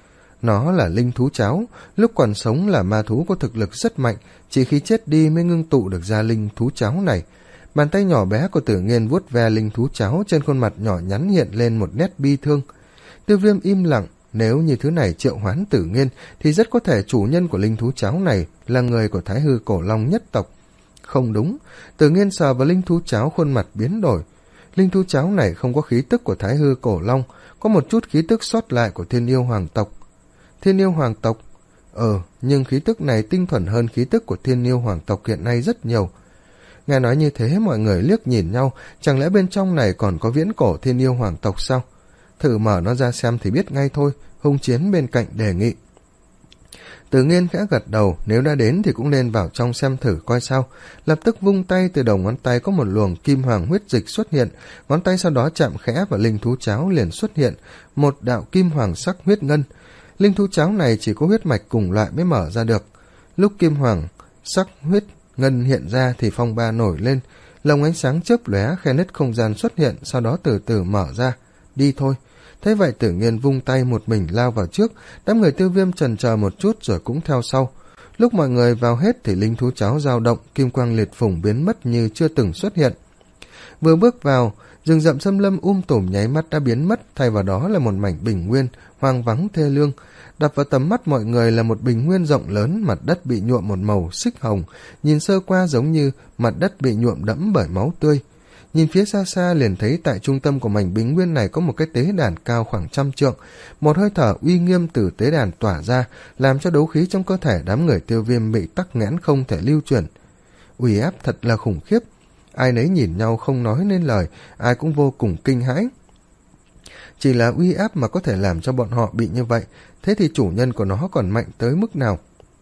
Nó là linh thú cháo, lúc còn sống là ma thú có thực lực rất mạnh, chỉ khi chết đi mới ngưng tụ được ra linh thú cháo này. Bàn tay nhỏ bé của Tử Nghiên vuốt ve linh thú cháo, trên khuôn mặt nhỏ nhắn hiện lên một nét bi thương. Tiêu Viêm im lặng, nếu như thứ này triệu hoán Tử Nghiên thì rất có thể chủ nhân của linh thú cháo này là người của Thái Hư Cổ Long nhất tộc. Không đúng, Tử Nghiên sờ vào linh thú cháo, khuôn mặt biến đổi. Linh thú cháo này không có khí tức của Thái Hư Cổ Long, có một chút khí tức sót lại của Thiên Yêu Hoàng tộc. Thiên Yêu Hoàng tộc? Ờ, nhưng khí tức này tinh thuần hơn khí tức của Thiên Yêu Hoàng tộc hiện nay rất nhiều. Nghe nói như thế, mọi người liếc nhìn nhau, chẳng lẽ bên trong này còn có viễn cổ Thiên Yêu Hoàng tộc sao? Thử mở nó ra xem thì biết ngay thôi, Hung Chiến bên cạnh đề nghị. Tử Nghiên khẽ gật đầu, nếu đã đến thì cũng nên vào trong xem thử coi sao. Lập tức vung tay, từ đầu ngón tay có một luồng kim hoàng huyết dịch xuất hiện, ngón tay sau đó chạm khẽ vào linh thú cháo liền xuất hiện một đạo kim hoàng sắc huyết ngân. Linh thú cháo này chỉ có huyết mạch cùng loại mới mở ra được. Lúc kim hoàng sắc huyết ngân hiện ra thì phong ba nổi lên, lồng ánh sáng chớp lóe, khe nứt không gian xuất hiện, sau đó từ từ mở ra. Đi thôi. Thế vậy Tử Nghiên vung tay một mình lao vào trước, đám người Tiêu Viêm chần chờ một chút rồi cũng theo sau. Lúc mọi người vào hết thì linh thú cháo dao động, kim quang liệt phủng biến mất như chưa từng xuất hiện. Vừa bước vào, Rừng rậm xâm lâm um tùm nháy mắt đã biến mất, thay vào đó là một mảnh bình nguyên hoang vắng thê lương. Đập vào tầm mắt mọi người là một bình nguyên rộng lớn, mặt đất bị nhuộm một màu xích hồng, nhìn sơ qua giống như mặt đất bị nhuộm đẫm bởi máu tươi. Nhìn phía xa xa liền thấy tại trung tâm của mảnh bình nguyên này có một cái tế đàn cao khoảng trăm trượng. Một hơi thở uy nghiêm từ tế đàn tỏa ra, làm cho đấu khí trong cơ thể đám người Tiêu Viêm bị tắc nghẽn không thể lưu chuyển. Uy áp thật là khủng khiếp. Ai nấy nhìn nhau không nói nên lời, ai cũng vô cùng kinh hãi. Chỉ là uy áp mà có thể làm cho bọn họ bị như vậy, thế thì chủ nhân của nó còn mạnh tới mức nào?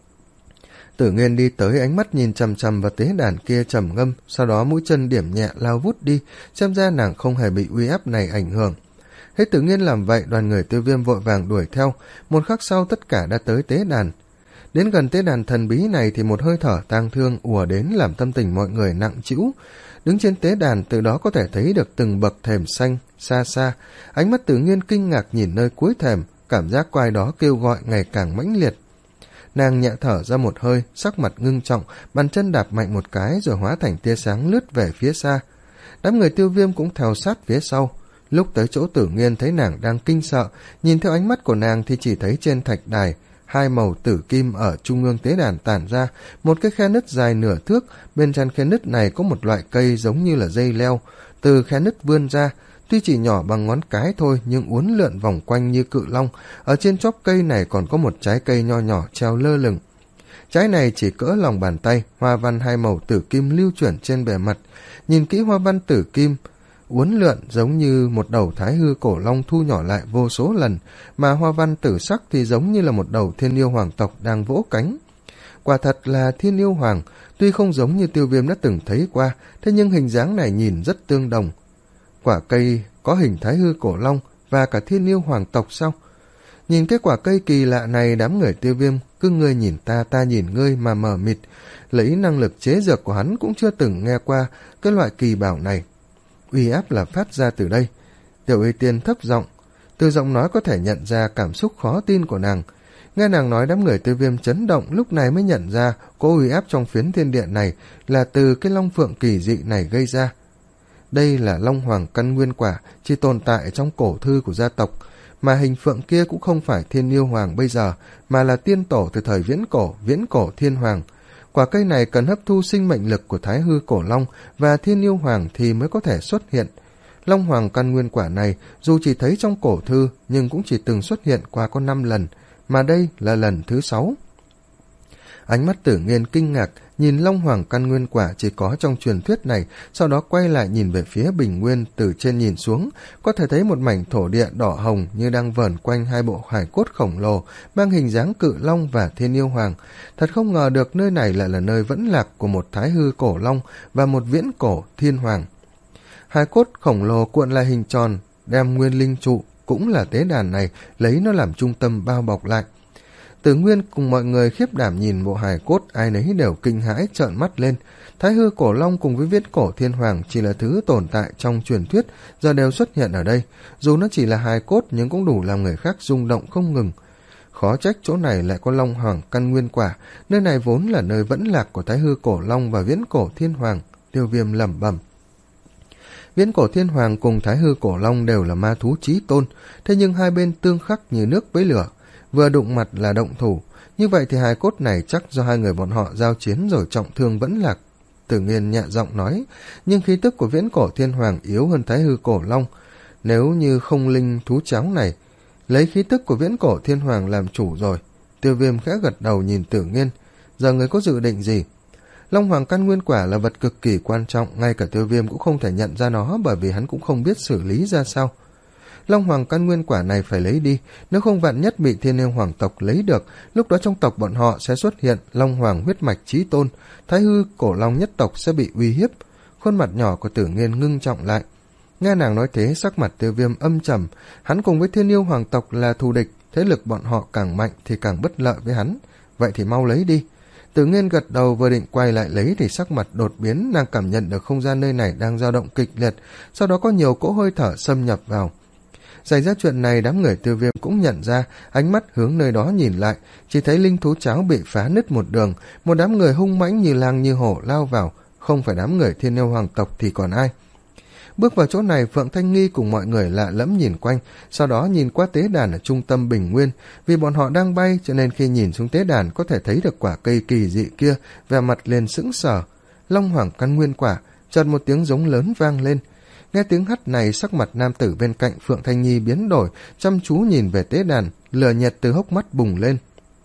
Tử Nghiên đi tới, ánh mắt nhìn chằm chằm vào tế đàn kia trầm ngâm, sau đó mũi chân điểm nhẹ lao vút đi, xem ra nàng không hề bị uy áp này ảnh hưởng. Thấy Tử Nghiên làm vậy, đoàn người Tiêu Viêm vội vàng đuổi theo, một khắc sau tất cả đã tới tế đàn. Đến gần tế đàn thần bí này thì một hơi thở tang thương ùa đến làm tâm tình mọi người nặng trĩu. Đứng trên tế đàn, từ đó có thể thấy được từng bậc thềm xanh xa xa. Ánh mắt Tử Nghiên kinh ngạc nhìn nơi cuối thềm, cảm giác quai đó kêu gọi ngày càng mãnh liệt. Nàng nhẹ thở ra một hơi, sắc mặt ngưng trọng, bàn chân đạp mạnh một cái rồi hóa thành tia sáng lướt về phía xa. Đám người Tiêu Viêm cũng theo sát phía sau. Lúc tới chỗ Tử Nghiên thấy nàng đang kinh sợ, nhìn theo ánh mắt của nàng thì chỉ thấy trên thạch đài hai màu tử kim ở trung ương tế đàn tản ra, một cái khe nứt dài nửa thước, bên trong khe nứt này có một loại cây giống như là dây leo, từ khe nứt vươn ra, tuy chỉ nhỏ bằng ngón cái thôi nhưng uốn lượn vòng quanh như cự long. Ở trên chóp cây này còn có một trái cây nho nhỏ treo lơ lửng. Trái này chỉ cỡ lòng bàn tay, hoa văn hai màu tử kim lưu chuyển trên bề mặt. Nhìn kỹ hoa văn tử kim uốn lượn giống như một đầu thái hư cổ long thu nhỏ lại vô số lần, mà hoa văn tử sắc thì giống như là một đầu thiên yêu hoàng tộc đang vỗ cánh. Quả thật là thiên yêu hoàng, tuy không giống như Tiêu Viêm đã từng thấy qua, thế nhưng hình dáng này nhìn rất tương đồng. Quả cây có hình thái hư cổ long và cả thiên yêu hoàng tộc sao? Nhìn cái quả cây kỳ lạ này, đám người Tiêu Viêm cứ ngươi nhìn ta, ta nhìn ngươi mà mờ mịt. Lấy năng lực chế dược của hắn cũng chưa từng nghe qua cái loại kỳ bảo này. Uy áp là phát ra từ đây. Tiểu Y Tiên thấp giọng, từ giọng nói có thể nhận ra cảm xúc khó tin của nàng. Nghe nàng nói, đám người Tiêu Viêm chấn động, lúc này mới nhận ra có uy áp trong phiến thiên điện này là từ cái long phượng kỳ dị này gây ra. Đây là long hoàng căn nguyên quả, chỉ tồn tại trong cổ thư của gia tộc, mà hình phượng kia cũng không phải thiên yêu hoàng bây giờ, mà là tiên tổ từ thời viễn cổ, viễn cổ thiên hoàng. Quả cây này cần hấp thu sinh mệnh lực của thái hư cổ long và thiên yêu hoàng thì mới có thể xuất hiện. Long hoàng căn nguyên quả này dù chỉ thấy trong cổ thư nhưng cũng chỉ từng xuất hiện qua có năm lần, mà đây là lần thứ sáu. Ánh mắt Tử Nghiên kinh ngạc nhìn long hoàng căn nguyên quả chỉ có trong truyền thuyết này, sau đó quay lại nhìn về phía bình nguyên. Từ trên nhìn xuống có thể thấy một mảnh thổ địa đỏ hồng như đang vờn quanh hai bộ hài cốt khổng lồ mang hình dáng cự long và thiên yêu hoàng. Thật không ngờ được nơi này lại là nơi vẫn lạc của một thái hư cổ long và một viễn cổ thiên hoàng. Hài cốt khổng lồ cuộn lại hình tròn, đem nguyên linh trụ cũng là tế đàn này lấy nó làm trung tâm bao bọc lại. Tử Nguyên cùng mọi người khiếp đảm nhìn bộ hài cốt, ai nấy đều kinh hãi trợn mắt lên. Thái hư cổ long cùng với viễn cổ thiên hoàng chỉ là thứ tồn tại trong truyền thuyết, giờ đều xuất hiện ở đây. Dù nó chỉ là hài cốt nhưng cũng đủ làm người khác rung động không ngừng. Khó trách chỗ này lại có long hoàng căn nguyên quả, nơi này vốn là nơi vẫn lạc của thái hư cổ long và viễn cổ thiên hoàng. Tiêu Viêm lẩm bẩm. Viễn cổ thiên hoàng cùng thái hư cổ long đều là ma thú chí tôn, thế nhưng hai bên tương khắc như nước với lửa, vừa đụng mặt là động thủ. Như vậy thì hài cốt này chắc do hai người bọn họ giao chiến rồi trọng thương vẫn lạc. Tử Nghiên nhẹ giọng nói, nhưng khí tức của viễn cổ thiên hoàng yếu hơn thái hư cổ long. Nếu như không linh thú cháo này lấy khí tức của viễn cổ thiên hoàng làm chủ rồi. Tiêu Viêm khẽ gật đầu nhìn Tử Nghiên. Giờ người có dự định gì? Long hoàng căn nguyên quả là vật cực kỳ quan trọng, ngay cả Tiêu Viêm cũng không thể nhận ra nó, bởi vì hắn cũng không biết xử lý ra sao. Long hoàng căn nguyên quả này phải lấy đi, nếu không vạn nhất bị thiên yêu hoàng tộc lấy được, lúc đó trong tộc bọn họ sẽ xuất hiện long hoàng huyết mạch chí tôn, thái hư cổ long nhất tộc sẽ bị uy hiếp. Khuôn mặt nhỏ của Tử Nghiên ngưng trọng lại. Nghe nàng nói thế, sắc mặt Tiêu Viêm âm trầm. Hắn cùng với thiên yêu hoàng tộc là thù địch, thế lực bọn họ càng mạnh thì càng bất lợi với hắn. Vậy thì mau lấy đi. Tử Nghiên gật đầu, vừa định quay lại lấy thì sắc mặt đột biến, nàng cảm nhận được không gian nơi này đang dao động kịch liệt, sau đó có nhiều cỗ hơi thở xâm nhập vào. Xảy ra chuyện này, đám người Tiêu Viêm cũng nhận ra, ánh mắt hướng nơi đó nhìn lại, chỉ thấy linh thú cháo bị phá nứt một đường, một đám người hung mãnh như lang như hổ lao vào, không phải đám người thiên yêu hoàng tộc thì còn ai. Bước vào chỗ này, Phượng Thanh Nghi cùng mọi người lạ lẫm nhìn quanh, sau đó nhìn qua tế đàn ở trung tâm bình nguyên. Vì bọn họ đang bay cho nên khi nhìn xuống tế đàn có thể thấy được quả cây kỳ dị kia, vẻ mặt liền sững sờ. Long Hoàng căn nguyên quả. Chợt một tiếng giống lớn vang lên. Nghe tiếng hắt này, sắc mặt nam tử bên cạnh Phượng Thanh Nhi biến đổi, chăm chú nhìn về tế đàn, lửa nhiệt từ hốc mắt bùng lên.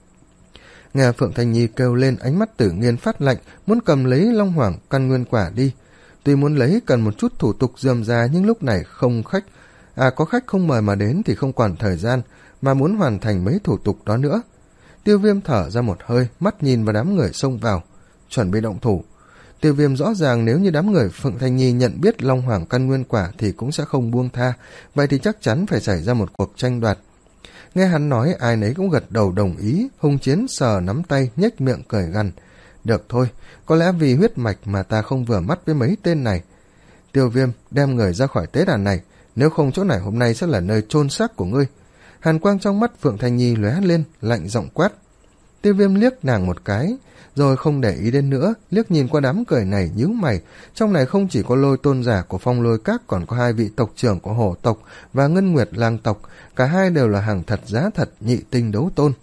Nghe Phượng Thanh Nhi kêu lên, ánh mắt Tử Nghiên phát lạnh, muốn cầm lấy Long Hoàng căn nguyên quả đi. Tuy muốn lấy cần một chút thủ tục rườm rà, nhưng lúc này không khách, à có khách không mời mà đến thì không còn thời gian, mà muốn hoàn thành mấy thủ tục đó nữa. Tiêu Viêm thở ra một hơi, mắt nhìn vào đám người xông vào, chuẩn bị động thủ. Tiêu Viêm rõ ràng nếu như đám người Phượng Thanh Nhi nhận biết Long Hoàng căn nguyên quả thì cũng sẽ không buông tha, vậy thì chắc chắn phải xảy ra một cuộc tranh đoạt. Nghe hắn nói, ai nấy cũng gật đầu đồng ý. Hùng Chiến sờ nắm tay, nhếch miệng cười gằn. Được thôi, có lẽ vì huyết mạch mà ta không vừa mắt với mấy tên này. Tiêu Viêm, đem người ra khỏi tế đàn này, nếu không chỗ này hôm nay sẽ là nơi chôn xác của ngươi. Hàn quang trong mắt Phượng Thanh Nhi lóe lên, lạnh giọng quát. Tiêu Viêm liếc nàng một cái, rồi không để ý đến nữa, liếc nhìn qua đám cười này nhíu mày. Trong này không chỉ có Lôi tôn giả của Phong Lôi Các, còn có hai vị tộc trưởng của Hổ tộc và Ngân Nguyệt Lang tộc, cả hai đều là hàng thật giá thật nhị tinh đấu tôn.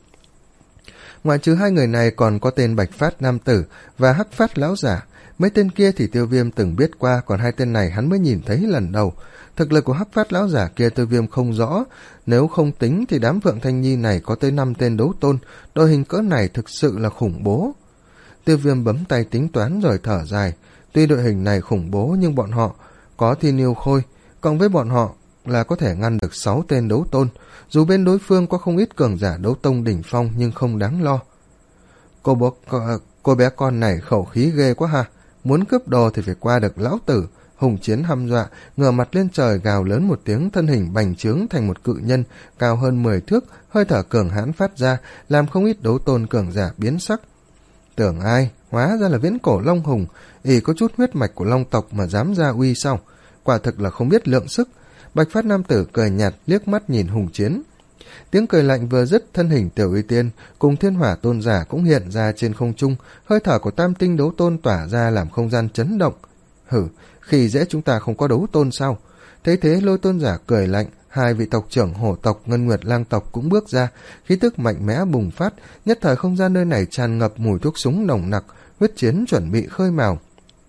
Ngoại trừ hai người này còn có tên Bạch Phát nam tử và Hắc Phát lão giả. Mấy tên kia thì Tiêu Viêm từng biết qua, còn hai tên này hắn mới nhìn thấy lần đầu. Thực lực của Hắc Phát lão giả kia Tiêu Viêm không rõ, nếu không tính thì đám Phượng Thanh Nhi này có tới năm tên đấu tôn, đội hình cỡ này thực sự là khủng bố. Tiêu Viêm bấm tay tính toán rồi thở dài, tuy đội hình này khủng bố nhưng bọn họ có Thiên Yêu Khôi, cộng với bọn họ là có thể ngăn được sáu tên đấu tôn, dù bên đối phương có không ít cường giả đấu tông đỉnh phong nhưng không đáng lo. Cô, bố, cô, cô bé con này khẩu khí ghê quá ha, muốn cướp đồ thì phải qua được lão tử. Hùng Chiến hăm dọa, ngửa mặt lên trời gào lớn một tiếng, thân hình bành trướng thành một cự nhân cao hơn mười thước, hơi thở cường hãn phát ra, làm không ít đấu tôn cường giả biến sắc. Tưởng ai, hóa ra là viễn cổ Long Hùng, ỷ có chút huyết mạch của Long tộc mà dám ra uy sao? Quả thực là không biết lượng sức. Bạch Phát nam tử cười nhạt, liếc mắt nhìn Hùng Chiến. Tiếng cười lạnh vừa dứt, thân hình Tiểu Uy Tiên cùng Thiên Hỏa tôn giả cũng hiện ra trên không trung, hơi thở của tam tinh đấu tôn tỏa ra làm không gian chấn động. Hử, khi dễ chúng ta không có đấu tôn sao? Thấy thế Lôi tôn giả cười lạnh, hai vị tộc trưởng Hổ tộc, Ngân Nguyệt Lang tộc cũng bước ra, khí tức mạnh mẽ bùng phát, nhất thời không gian nơi này tràn ngập mùi thuốc súng nồng nặc, huyết chiến chuẩn bị khơi mào.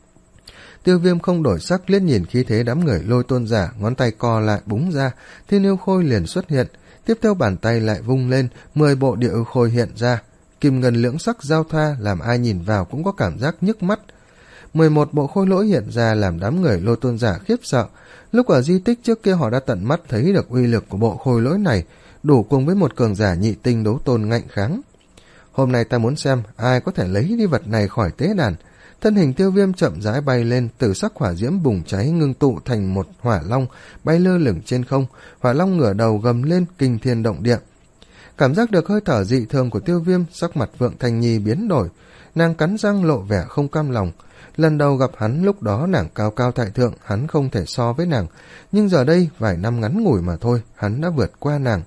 Tiêu Viêm không đổi sắc, liếc nhìn khí thế đám người Lôi tôn giả, ngón tay co lại búng ra, Thiên Yêu Khôi liền xuất hiện, tiếp theo bàn tay lại vung lên, mười bộ địa yêu khôi hiện ra, kim ngân lưỡng sắc giao thoa làm ai nhìn vào cũng có cảm giác nhức mắt. Mười một bộ khôi lỗi hiện ra làm đám người Lôi tôn giả khiếp sợ. Lúc ở di tích trước kia họ đã tận mắt thấy được uy lực của bộ khôi lỗi này, đủ cùng với một cường giả nhị tinh đấu tôn ngạnh kháng. Hôm nay ta muốn xem ai có thể lấy đi vật này khỏi tế đàn. Thân hình Tiêu Viêm chậm rãi bay lên, từ sắc hỏa diễm bùng cháy ngưng tụ thành một hỏa long bay lơ lửng trên không. Hỏa long ngửa đầu gầm lên kinh thiên động địa. Cảm giác được hơi thở dị thường của Tiêu Viêm, sắc mặt Phượng Thanh Nhi biến đổi, nàng cắn răng lộ vẻ không cam lòng. Lần đầu gặp hắn lúc đó nàng cao cao tại thượng, hắn không thể so với nàng, nhưng giờ đây vài năm ngắn ngủi mà thôi, hắn đã vượt qua nàng.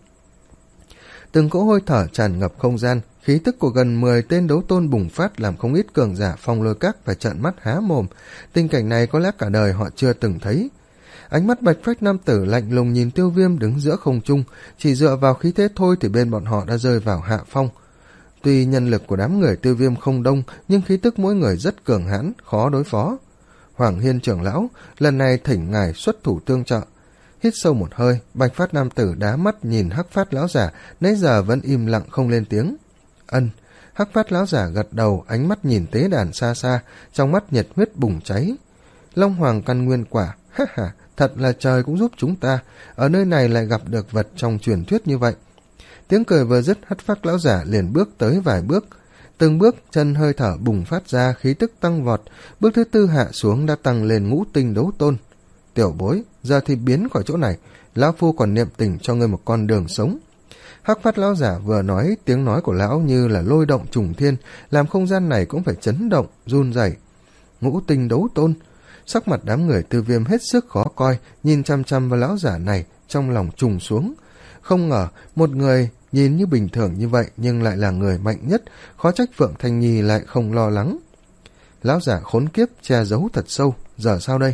Từng cỗ hôi thở tràn ngập không gian, khí tức của gần mười tên đấu tôn bùng phát làm không ít cường giả Phong Lôi Các phải trợn mắt há mồm. Tình cảnh này có lẽ cả đời họ chưa từng thấy. Ánh mắt Bạch Phách nam tử lạnh lùng nhìn Tiêu Viêm đứng giữa không trung, chỉ dựa vào khí thế thôi thì bên bọn họ đã rơi vào hạ phong. Tuy nhân lực của đám người Tiêu Viêm không đông, nhưng khí tức mỗi người rất cường hãn, khó đối phó. Hoàng Hiên trưởng lão, lần này thỉnh ngài xuất thủ tương trợ. Hít sâu một hơi, Bạch Phát nam tử đá mắt nhìn Hắc Phát lão giả, nãy giờ vẫn im lặng không lên tiếng. Ân. Hắc Phát lão giả gật đầu, ánh mắt nhìn tế đàn xa xa, trong mắt nhiệt huyết bùng cháy. Long Hoàng căn nguyên quả, ha ha, thật là trời cũng giúp chúng ta, ở nơi này lại gặp được vật trong truyền thuyết như vậy. Tiếng cười vừa dứt, Hắc Phát lão giả liền bước tới vài bước, từng bước chân hơi thở bùng phát ra, khí tức tăng vọt, bước thứ tư hạ xuống đã tăng lên ngũ tinh đấu tôn. Tiểu bối, giờ thì biến khỏi chỗ này, lão phu còn niệm tình cho ngươi một con đường sống. Hắc Phát lão giả vừa nói, tiếng nói của lão như là lôi động trùng thiên, làm không gian này cũng phải chấn động, run rẩy. Ngũ tinh đấu tôn. Sắc mặt đám người Tiêu Viêm hết sức khó coi, nhìn chăm chăm vào lão giả này, trong lòng trùng xuống. Không ngờ, một người nhìn như bình thường như vậy nhưng lại là người mạnh nhất, khó trách Phượng Thanh Nhi lại không lo lắng. Lão giả khốn kiếp che giấu thật sâu, giờ sao đây?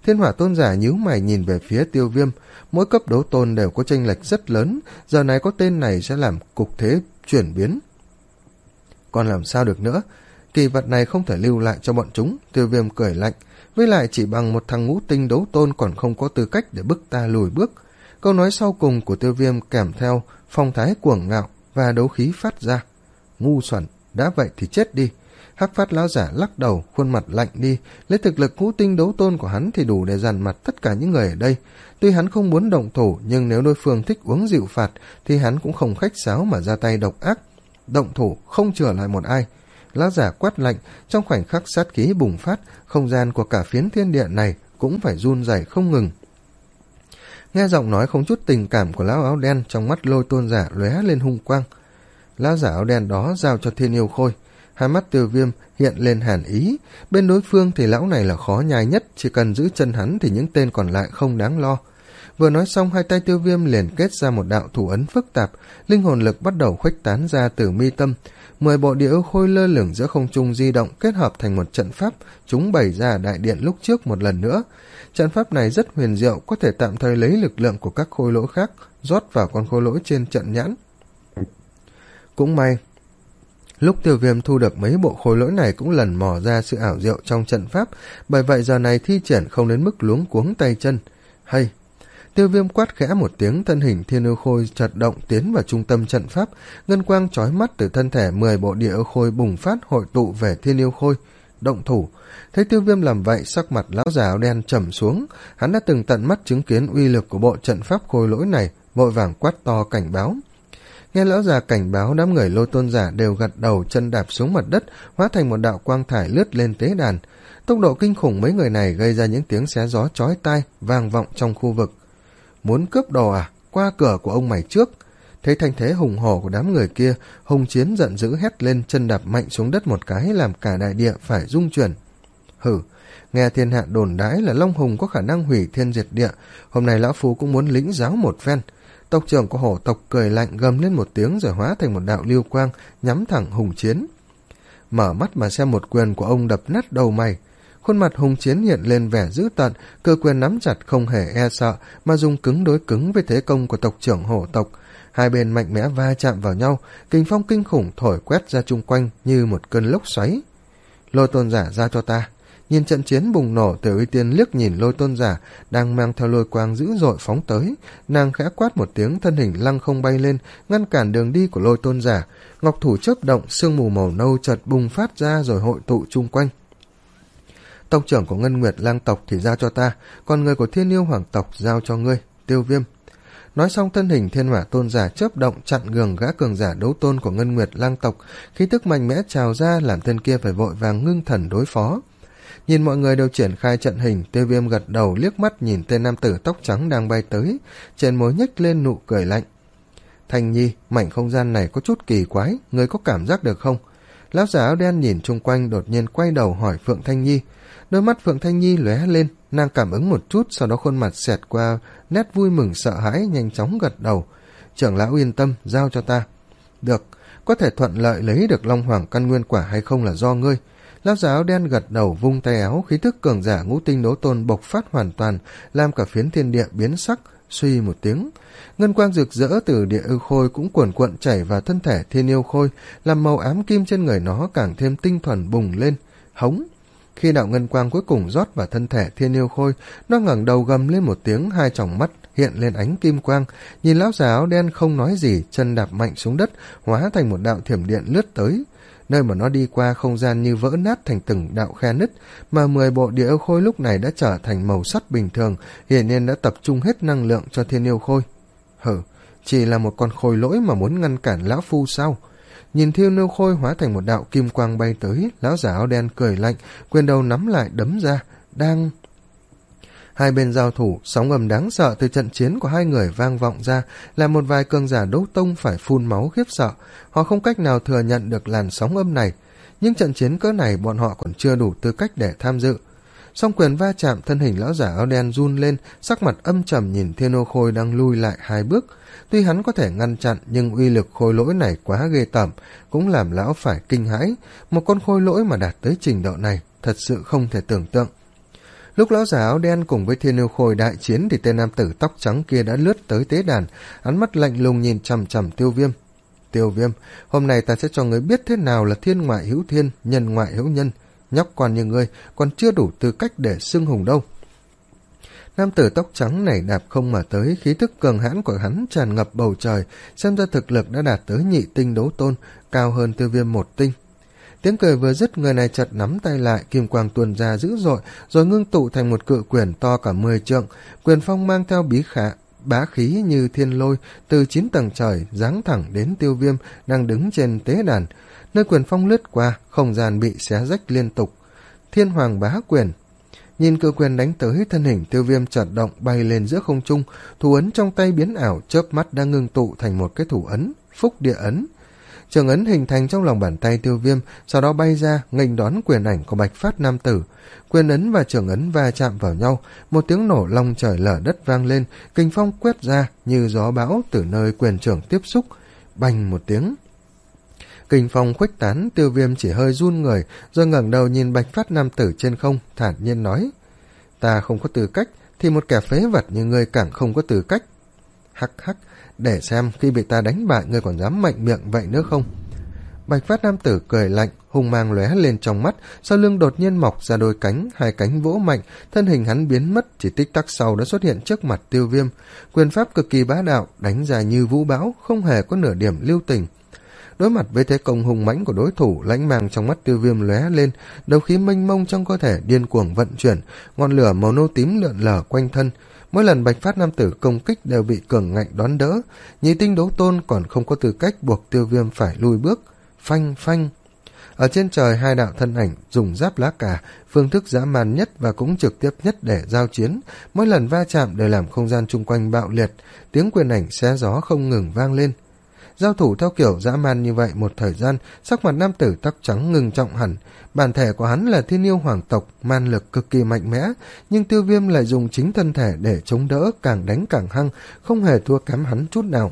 Thiên Hỏa tôn giả nhíu mày nhìn về phía Tiêu Viêm. Mỗi cấp đấu tôn đều có chênh lệch rất lớn, giờ này có tên này sẽ làm cục thế chuyển biến. Còn làm sao được nữa, kỳ vật này không thể lưu lại cho bọn chúng. Tiêu Viêm cười lạnh, với lại chỉ bằng một thằng ngũ tinh đấu tôn còn không có tư cách để bức ta lùi bước. Câu nói sau cùng của Tiêu Viêm kèm theo phong thái cuồng ngạo và đấu khí phát ra. Ngu xuẩn, đã vậy thì chết đi. Hắc Phát lão giả lắc đầu, khuôn mặt lạnh đi. Lấy thực lực ngũ tinh đấu tôn của hắn thì đủ để dằn mặt tất cả những người ở đây. Tuy hắn không muốn động thủ, nhưng nếu đối phương thích uống rượu phạt thì hắn cũng không khách sáo mà ra tay độc ác. Động thủ không chừa lại một ai. Lão giả quát lạnh, trong khoảnh khắc sát khí bùng phát, không gian của cả phiến thiên địa này cũng phải run rẩy không ngừng. Nghe giọng nói không chút tình cảm của lão áo đen, trong mắt Lôi tôn giả lóe lên hung quang. Lão giả áo đen đó giao cho Thiên Yêu Khôi. Hai mắt Tiêu Viêm hiện lên hàn ý. Bên đối phương thì lão này là khó nhai nhất, chỉ cần giữ chân hắn thì những tên còn lại không đáng lo. Vừa nói xong, hai tay Tiêu Viêm liền kết ra một đạo thủ ấn phức tạp, linh hồn lực bắt đầu khuếch tán ra từ mi tâm. Mười bộ địa ưu khôi lơ lửng giữa không trung di động, kết hợp thành một trận pháp, chúng bày ra đại điện lúc trước một lần nữa. Trận pháp này rất huyền diệu, có thể tạm thời lấy lực lượng của các khôi lỗi khác rót vào con khôi lỗi trên trận nhãn. Cũng may, lúc Tiêu Viêm thu được mấy bộ khôi lỗi này cũng lần mò ra sự ảo diệu trong trận pháp, bởi vậy giờ này thi triển không đến mức luống cuống tay chân. Hay! Tiêu Viêm quát khẽ một tiếng, thân hình Thiên Yêu Khôi chợt động tiến vào trung tâm trận pháp, ngân quang chói mắt từ thân thể mười bộ địa yêu khôi bùng phát hội tụ về Thiên Yêu Khôi. Động thủ! Thấy Tiêu Viêm làm vậy, sắc mặt lão già áo đen trầm xuống. Hắn đã từng tận mắt chứng kiến uy lực của bộ trận pháp khôi lỗi này, vội vàng quát to cảnh báo. Nghe lão già cảnh báo, đám người Lôi tôn giả đều gật đầu, chân đạp xuống mặt đất, hóa thành một đạo quang thải lướt lên tế đàn. Tốc độ kinh khủng mấy người này gây ra những tiếng xé gió chói tai vang vọng trong khu vực. Muốn cướp đồ à? Qua cửa của ông mày trước. Thấy thanh thế hùng hổ của đám người kia, Hùng Chiến giận dữ hét lên, chân đạp mạnh xuống đất một cái, làm cả đại địa phải rung chuyển. Hử, nghe thiên hạ đồn đãi là Long Hùng có khả năng hủy thiên diệt địa, hôm nay lão phu cũng muốn lĩnh giáo một phen. Tộc trưởng của hổ tộc cười lạnh gầm lên một tiếng rồi hóa thành một đạo lưu quang nhắm thẳng Hùng Chiến. Mở mắt mà xem một quyền của ông đập nát đầu mày. Khuôn mặt Hùng Chiến hiện lên vẻ dữ tợn, cơ quyền nắm chặt không hề e sợ mà dùng cứng đối cứng với thế công của tộc trưởng hổ tộc. Hai bên mạnh mẽ va chạm vào nhau, kình phong kinh khủng thổi quét ra chung quanh như một cơn lốc xoáy. Lôi tôn giả ra cho ta. Nhìn trận chiến bùng nổ, Tiểu Uy Tiên liếc nhìn Lôi tôn giả đang mang theo lôi quang dữ dội phóng tới, nàng khẽ quát một tiếng, thân hình lăng không bay lên, ngăn cản đường đi của Lôi tôn giả. Ngọc thủ chớp động, sương mù màu nâu chợt bùng phát ra rồi hội tụ chung quanh. Tộc trưởng của Ngân Nguyệt Lang tộc thì giao cho ta, còn người của Thiên Yêu Hoàng tộc giao cho ngươi, Tiêu Viêm. Nói xong, thân hình Thiên Hỏa tôn giả chớp động chặn gường gã cường giả đấu tôn của Ngân Nguyệt Lang tộc, khí tức mạnh mẽ trào ra làm tên kia phải vội vàng ngưng thần đối phó. Nhìn mọi người đều triển khai trận hình, Tiêu Viêm gật đầu liếc mắt nhìn tên nam tử tóc trắng đang bay tới, trên môi nhếch lên nụ cười lạnh. Thanh Nhi, mảnh không gian này có chút kỳ quái, người có cảm giác được không? Lão giả áo đen nhìn chung quanh, đột nhiên quay đầu hỏi Phượng Thanh Nhi. Đôi mắt Phượng Thanh Nhi lóe lên, nàng cảm ứng một chút, sau đó khuôn mặt xẹt qua nét vui mừng sợ hãi, nhanh chóng gật đầu. Trưởng lão yên tâm, giao cho ta. Được, có thể thuận lợi lấy được Long Hoàng căn nguyên quả hay không là do ngươi. Lão giả áo đen gật đầu, vung tay áo, khí thức cường giả ngũ tinh đấu tôn bộc phát hoàn toàn, làm cả phiến thiên địa biến sắc. Suy một tiếng, ngân quang rực rỡ từ địa ưu khôi cũng cuồn cuộn chảy vào thân thể Thiên Yêu Khôi, làm màu ám kim trên người nó càng thêm tinh thuần bùng lên. Hống! Khi đạo ngân quang cuối cùng rót vào thân thể Thiên Yêu Khôi, nó ngẩng đầu gầm lên một tiếng, hai tròng mắt hiện lên ánh kim quang, nhìn lão già áo đen không nói gì, chân đạp mạnh xuống đất, hóa thành một đạo thiểm điện lướt tới. Nơi mà nó đi qua, không gian như vỡ nát thành từng đạo khe nứt, mà mười bộ địa yêu khôi lúc này đã trở thành màu sắt bình thường, hiển nhiên đã tập trung hết năng lượng cho Thiên Yêu Khôi. Hử, chỉ là một con khôi lỗi mà muốn ngăn cản lão phu sao? Nhìn Thiên Yêu Khôi hóa thành một đạo kim quang bay tới, lão giả áo đen cười lạnh, quyền đầu nắm lại đấm ra, đang... Hai bên giao thủ, sóng ầm đáng sợ từ trận chiến của hai người vang vọng ra, làm một vài cường giả đấu tông phải phun máu khiếp sợ. Họ không cách nào thừa nhận được làn sóng âm này, nhưng trận chiến cỡ này bọn họ còn chưa đủ tư cách để tham dự. Song quyền va chạm, thân hình lão giả áo đen run lên, sắc mặt âm trầm nhìn Thiên Ô Khôi đang lui lại hai bước. Tuy hắn có thể ngăn chặn, nhưng uy lực khôi lỗi này quá ghê tởm, cũng làm lão phải kinh hãi. Một con khôi lỗi mà đạt tới trình độ này, thật sự không thể tưởng tượng. Lúc lão già áo đen cùng với Thiên Yêu Khôi đại chiến thì tên nam tử tóc trắng kia đã lướt tới tế đàn, hắn mắt lạnh lùng nhìn chằm chằm Tiêu Viêm. Tiêu Viêm, hôm nay ta sẽ cho ngươi biết thế nào là thiên ngoại hữu thiên, nhân ngoại hữu nhân. Nhóc con như ngươi còn chưa đủ tư cách để xưng hùng đâu. Nam tử tóc trắng này đạp không mà tới, khí tức cường hãn của hắn tràn ngập bầu trời, xem ra thực lực đã đạt tới nhị tinh đấu tôn, cao hơn Tiêu Viêm một tinh. Tiếng cười vừa dứt, người này chợt nắm tay lại, kim quang tuôn ra dữ dội, rồi ngưng tụ thành một cự quyền to cả mười trượng, quyền phong mang theo bí khả bá khí như thiên lôi, từ chín tầng trời giáng thẳng đến Tiêu Viêm đang đứng trên tế đàn. Nơi quyền phong lướt qua, không gian bị xé rách liên tục. Thiên Hoàng Bá Quyền. Nhìn cự quyền đánh tới, thân hình Tiêu Viêm chợt động bay lên giữa không trung, thủ ấn trong tay biến ảo, chớp mắt đã ngưng tụ thành một cái thủ ấn, Phúc Địa Ấn. Trường ấn hình thành trong lòng bàn tay Tiêu Viêm, sau đó bay ra nghênh đón quyền ảnh của Bạch Phát nam tử. Quyền ấn và trường ấn va chạm vào nhau, một tiếng nổ long trời lở đất vang lên, kình phong quét ra như gió bão từ nơi quyền trưởng tiếp xúc. Bành một tiếng, kình phong khuếch tán. Tiêu Viêm chỉ hơi run người, rồi ngẩng đầu nhìn Bạch Phát nam tử trên không, thản nhiên nói: ta không có tư cách, thì một kẻ phế vật như ngươi càng không có tư cách. Hắc hắc, để xem khi bị ta đánh bại ngươi còn dám mạnh miệng vậy nữa không. Bạch Phát nam tử cười lạnh, hung mang lóe lên trong mắt, sau lưng đột nhiên mọc ra đôi cánh, hai cánh vỗ mạnh, thân hình hắn biến mất, chỉ tích tắc sau đã xuất hiện trước mặt Tiêu Viêm. Quyền pháp cực kỳ bá đạo, đánh ra như vũ bão, không hề có nửa điểm lưu tình. Đối mặt với thế công hùng mãnh của đối thủ, lãnh mang trong mắt Tiêu Viêm lóe lên, đấu khí mênh mông trong cơ thể điên cuồng vận chuyển, ngọn lửa màu nâu tím lượn lờ quanh thân. Mỗi lần Bạch Phát nam tử công kích đều bị cường ngạnh đón đỡ, nhị tinh đấu tôn còn không có tư cách buộc Tiêu Viêm phải lùi bước. Phanh phanh. Ở trên trời, hai đạo thân ảnh dùng giáp lá cà, phương thức dã man nhất và cũng trực tiếp nhất để giao chiến, mỗi lần va chạm đều làm không gian chung quanh bạo liệt, tiếng quyền ảnh xé gió không ngừng vang lên. Giao thủ theo kiểu dã man như vậy một thời gian, sắc mặt nam tử tóc trắng ngừng trọng hẳn. Bản thể của hắn là thiên yêu hoàng tộc, man lực cực kỳ mạnh mẽ, nhưng Tiêu Viêm lại dùng chính thân thể để chống đỡ, càng đánh càng hăng, không hề thua kém hắn chút nào.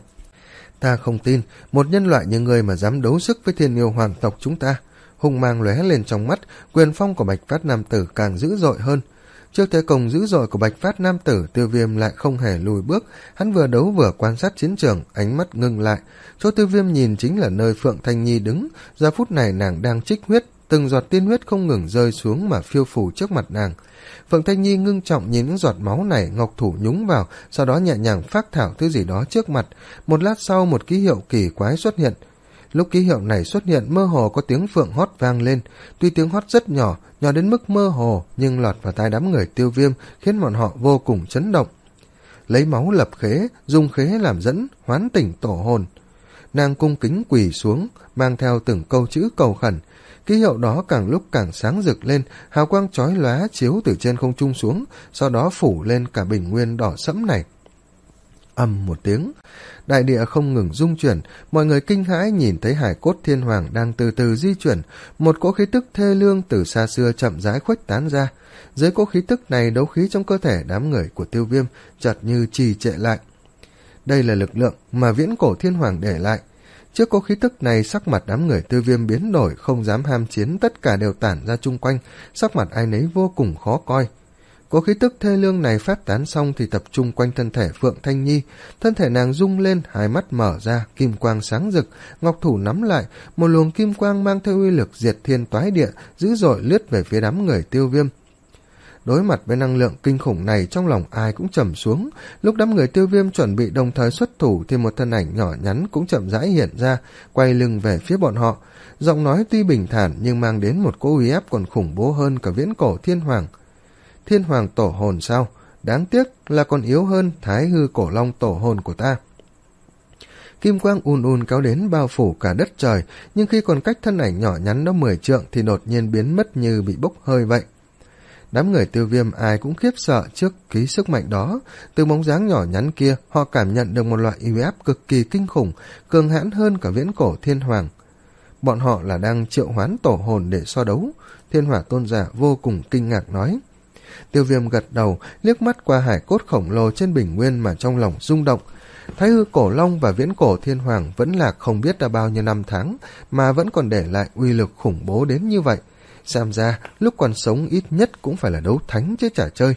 Ta không tin, một nhân loại như người mà dám đấu sức với thiên yêu hoàng tộc chúng ta. Hung mang lóe lên trong mắt, quyền phong của Bạch Phát nam tử càng dữ dội hơn. Trước thế công dữ dội của Bạch Phát nam tử, Tiêu Viêm lại không hề lùi bước, hắn vừa đấu vừa quan sát chiến trường, ánh mắt ngưng lại. Chỗ Tiêu Viêm nhìn chính là nơi Phượng Thanh Nhi đứng, giờ phút này nàng đang trích huyết, từng giọt tiên huyết không ngừng rơi xuống mà phiêu phù trước mặt nàng. Phượng Thanh Nhi ngưng trọng nhìn những giọt máu này, ngọc thủ nhúng vào, sau đó nhẹ nhàng phác thảo thứ gì đó trước mặt. Một lát sau, một ký hiệu kỳ quái xuất hiện. Lúc ký hiệu này xuất hiện, mơ hồ có tiếng phượng hót vang lên. Tuy tiếng hót rất nhỏ, nhỏ đến mức mơ hồ, nhưng lọt vào tai đám người Tiêu Viêm, khiến bọn họ vô cùng chấn động. Lấy máu lập khế, dùng khế làm dẫn, hoán tỉnh tổ hồn. Nàng cung kính quỳ xuống, mang theo từng câu chữ cầu khẩn. Ký hiệu đó càng lúc càng sáng rực lên, hào quang chói lóa chiếu từ trên không trung xuống, sau đó phủ lên cả bình nguyên đỏ sẫm này. Ầm một tiếng, đại địa không ngừng rung chuyển, mọi người kinh hãi nhìn thấy hải cốt thiên hoàng đang từ từ di chuyển, một cỗ khí tức thê lương từ xa xưa chậm rãi khuếch tán ra. Dưới cỗ khí tức này, đấu khí trong cơ thể đám người của Tiêu Viêm chợt như trì trệ lại. Đây là lực lượng mà viễn cổ thiên hoàng để lại. Trước cỗ khí tức này, sắc mặt đám người Tiêu Viêm biến đổi, không dám ham chiến, tất cả đều tản ra chung quanh, sắc mặt ai nấy vô cùng khó coi. Cỗ khí tức thê lương này phát tán xong thì tập trung quanh thân thể Phượng Thanh Nhi, thân thể nàng rung lên, hai mắt mở ra, kim quang sáng rực, ngọc thủ nắm lại, một luồng kim quang mang theo uy lực diệt thiên toái địa, dữ dội lướt về phía đám người Tiêu Viêm. Đối mặt với năng lượng kinh khủng này, trong lòng ai cũng trầm xuống. Lúc đám người Tiêu Viêm chuẩn bị đồng thời xuất thủ thì một thân ảnh nhỏ nhắn cũng chậm rãi hiện ra, quay lưng về phía bọn họ. Giọng nói tuy bình thản nhưng mang đến một cỗ uy áp còn khủng bố hơn cả viễn cổ thiên hoàng. Thiên hoàng tổ hồn sao? Đáng tiếc là còn yếu hơn thái hư cổ long tổ hồn của ta. Kim quang un un kéo đến bao phủ cả đất trời, nhưng khi còn cách thân ảnh nhỏ nhắn đó mười trượng thì đột nhiên biến mất như bị bốc hơi vậy. Đám người Tiêu Viêm ai cũng khiếp sợ trước ký sức mạnh đó. Từ bóng dáng nhỏ nhắn kia, họ cảm nhận được một loại uy áp cực kỳ kinh khủng, cường hãn hơn cả viễn cổ thiên hoàng. Bọn họ là đang triệu hoán tổ hồn để so đấu. Thiên hỏa tôn giả vô cùng kinh ngạc nói. Tiêu Viêm gật đầu, liếc mắt qua hải cốt khổng lồ trên bình nguyên mà trong lòng rung động. Thái hư cổ long và viễn cổ thiên hoàng vẫn lạc không biết đã bao nhiêu năm tháng, mà vẫn còn để lại uy lực khủng bố đến như vậy. Xem ra lúc còn sống ít nhất cũng phải là đấu thánh chứ chả chơi.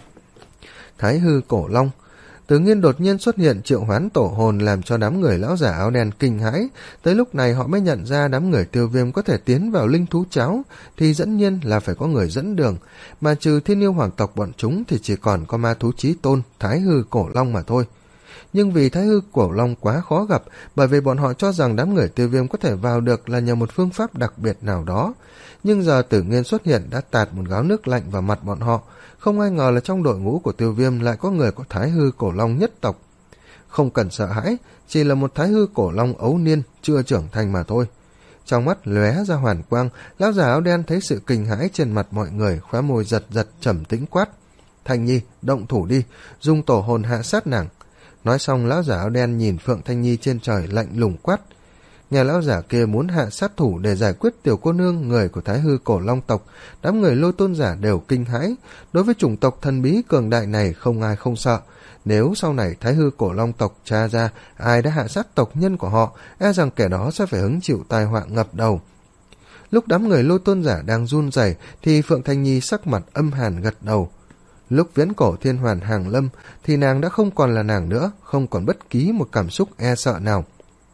Thái hư cổ long. Tự nhiên đột nhiên xuất hiện triệu hoán tổ hồn làm cho đám người lão giả áo đen kinh hãi. Tới lúc này họ mới nhận ra đám người Tiêu Viêm có thể tiến vào linh thú cháo thì dĩ nhiên là phải có người dẫn đường, mà trừ thiên yêu hoàng tộc bọn chúng thì chỉ còn có ma thú chí tôn Thái hư cổ long mà thôi. Nhưng vì Thái hư cổ long quá khó gặp, bởi vì bọn họ cho rằng đám người Tiêu Viêm có thể vào được là nhờ một phương pháp đặc biệt nào đó. Nhưng giờ Tử Nghiên xuất hiện đã tạt một gáo nước lạnh vào mặt bọn họ. Không ai ngờ là trong đội ngũ của Tiêu Viêm lại có người của Thái hư cổ long nhất tộc. Không cần sợ hãi, chỉ là một Thái hư cổ long ấu niên chưa trưởng thành mà thôi. Trong mắt lóe ra hoàn quang, lão già áo đen thấy sự kinh hãi trên mặt mọi người, khóe môi giật giật trầm tĩnh quát: Thanh Nhi, động thủ đi, dùng tổ hồn hạ sát nàng. Nói xong, lão giả áo đen nhìn Phượng Thanh Nhi trên trời lạnh lùng quát. Nhà lão giả kia muốn hạ sát thủ để giải quyết tiểu cô nương người của Thái hư cổ long tộc, đám người Lôi Tôn giả đều kinh hãi. Đối với chủng tộc thần bí cường đại này không ai không sợ. Nếu sau này Thái hư cổ long tộc tra ra ai đã hạ sát tộc nhân của họ, e rằng kẻ đó sẽ phải hứng chịu tai họa ngập đầu. Lúc đám người Lôi Tôn giả đang run rẩy thì Phượng Thanh Nhi sắc mặt âm hàn gật đầu. Lúc viễn cổ thiên hoàn hàng lâm thì nàng đã không còn là nàng nữa, không còn bất kỳ một cảm xúc e sợ nào.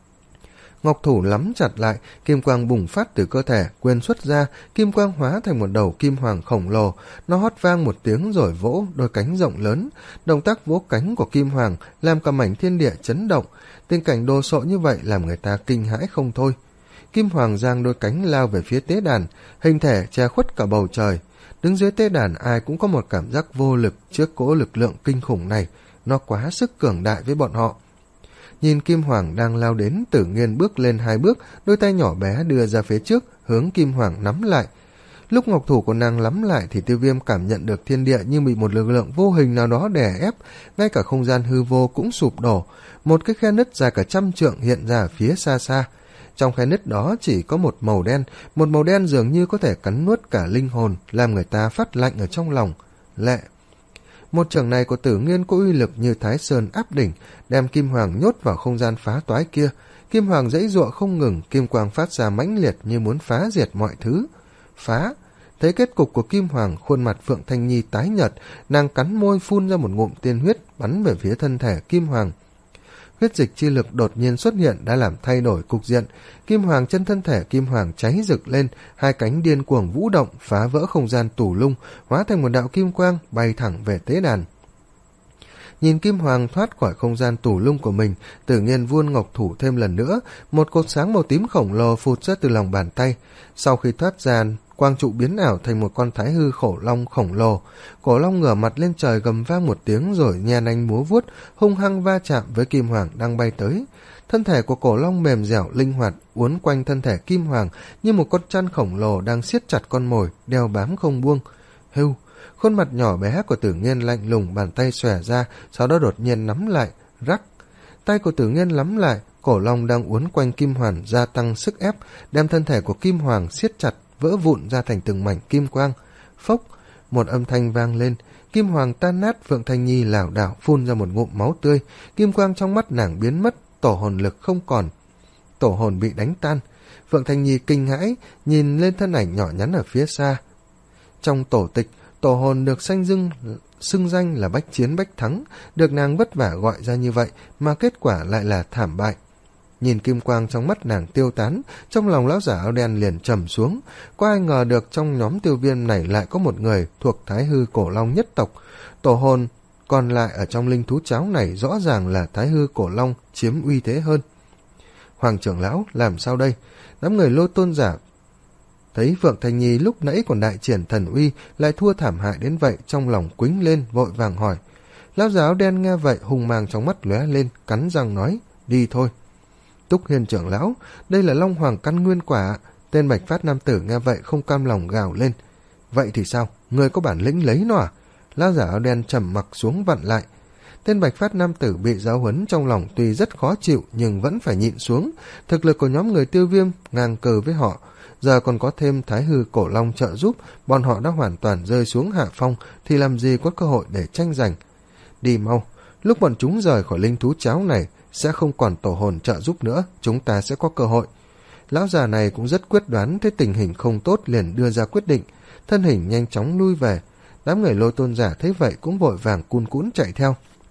Ngọc thủ nắm chặt lại, kim quang bùng phát từ cơ thể, quyền xuất ra, kim quang hóa thành một đầu kim hoàng khổng lồ. Nó hót vang một tiếng rồi vỗ đôi cánh rộng lớn. Động tác vỗ cánh của kim hoàng làm cả mảnh thiên địa chấn động. Tình cảnh đồ sộ như vậy làm người ta kinh hãi không thôi. Kim hoàng giang đôi cánh lao về phía tế đàn, hình thể che khuất cả bầu trời. Đứng dưới tế đàn ai cũng có một cảm giác vô lực trước cỗ lực lượng kinh khủng này. Nó quá sức cường đại với bọn họ. Nhìn Kim Hoàng đang lao đến, Tử Nghiên bước lên hai bước, đôi tay nhỏ bé đưa ra phía trước, hướng Kim Hoàng nắm lại. Lúc ngọc thủ của nàng nắm lại thì Tiêu Viêm cảm nhận được thiên địa như bị một lực lượng vô hình nào đó đè ép, ngay cả không gian hư vô cũng sụp đổ. Một cái khe nứt dài cả trăm trượng hiện ra ở phía xa xa. Trong khe nứt đó chỉ có một màu đen, một màu đen dường như có thể cắn nuốt cả linh hồn, làm người ta phát lạnh ở trong lòng. Lệ. Một trường này của Tử Nghiên có uy lực như Thái Sơn áp đỉnh, đem Kim Hoàng nhốt vào không gian phá toái kia. Kim Hoàng giãy giụa không ngừng, kim quang phát ra mãnh liệt như muốn phá diệt mọi thứ. Phá! Thấy kết cục của Kim Hoàng, khuôn mặt Phượng Thanh Nhi tái nhợt, nàng cắn môi phun ra một ngụm tiên huyết bắn về phía thân thể Kim Hoàng. Huyết dịch chi lực đột nhiên xuất hiện đã làm thay đổi cục diện. Kim Hoàng chân thân thể Kim Hoàng cháy rực lên, hai cánh điên cuồng vũ động, phá vỡ không gian tù lung, hóa thành một đạo kim quang bay thẳng về tế đàn. Nhìn Kim Hoàng thoát khỏi không gian tù lung của mình, Tử Nghiên vuôn ngọc thủ thêm lần nữa, một cột sáng màu tím khổng lồ phụt ra từ lòng bàn tay. Sau khi thoát ra, quang trụ biến ảo thành một con Thái hư khổ long khổng lồ. Cổ long ngửa mặt lên trời gầm vang một tiếng rồi nhe nanh múa vuốt, hung hăng va chạm với Kim Hoàng đang bay tới. Thân thể của cổ long mềm dẻo linh hoạt, uốn quanh thân thể Kim Hoàng như một con chăn khổng lồ đang siết chặt con mồi, đeo bám không buông. Hưu! Khuôn mặt nhỏ bé của Tử Nghiên lạnh lùng, bàn tay xòe ra, sau đó đột nhiên nắm lại, rắc. Tay của Tử Nghiên nắm lại, cổ long đang uốn quanh Kim Hoàng gia tăng sức ép, đem thân thể của Kim Hoàng siết chặt, vỡ vụn ra thành từng mảnh kim quang. Phốc! Một âm thanh vang lên, Kim Hoàng tan nát. Phượng Thanh Nhi lảo đảo phun ra một ngụm máu tươi, kim quang trong mắt nàng biến mất, tổ hồn lực không còn. Tổ hồn bị đánh tan. Phượng Thanh Nhi kinh hãi, nhìn lên thân ảnh nhỏ nhắn ở phía xa. Trong tổ tịch, tổ hồn được sanh dưng xưng danh là bách chiến bách thắng, được nàng vất vả gọi ra như vậy mà kết quả lại là thảm bại. Nhìn kim quang trong mắt nàng tiêu tán, trong lòng lão giả áo đen liền trầm xuống. Có ai ngờ được trong nhóm Tiêu Viêm này lại có một người thuộc Thái hư cổ long nhất tộc. Tổ hồn còn lại ở trong linh thú cháo này rõ ràng là Thái hư cổ long chiếm uy thế hơn. Hoàng trưởng lão, làm sao đây? Đám người Lôi Tôn giả thấy Phượng Thanh Nhi lúc nãy còn đại triển thần uy lại thua thảm hại đến vậy, trong lòng quýnh lên vội vàng hỏi. Lão giả áo đen nghe vậy hùng mang trong mắt lóe lên, cắn răng nói: Đi thôi. Túc Hiên trưởng lão, đây là Long Hoàng căn nguyên quả. Tên Bạch Phát nam tử nghe vậy không cam lòng gào lên. Vậy thì sao? Ngươi có bản lĩnh lấy nó à? Lão giả áo đen trầm mặc xuống vặn lại. Tên Bạch Phát nam tử bị giáo huấn trong lòng tuy rất khó chịu nhưng vẫn phải nhịn xuống. Thực lực của nhóm người Tiêu Viêm ngang cờ với họ. Giờ còn có thêm Thái hư cổ long trợ giúp, bọn họ đã hoàn toàn rơi xuống hạ phong, thì làm gì có cơ hội để tranh giành. Đi mau, lúc bọn chúng rời khỏi linh thú cháo này sẽ không còn tổ hồn trợ giúp nữa, chúng ta sẽ có cơ hội. Lão già này cũng rất quyết đoán, thấy tình hình không tốt liền đưa ra quyết định, thân hình nhanh chóng lui về. Đám người Lôi Tôn giả thấy vậy cũng vội vàng cun cũn chạy theo.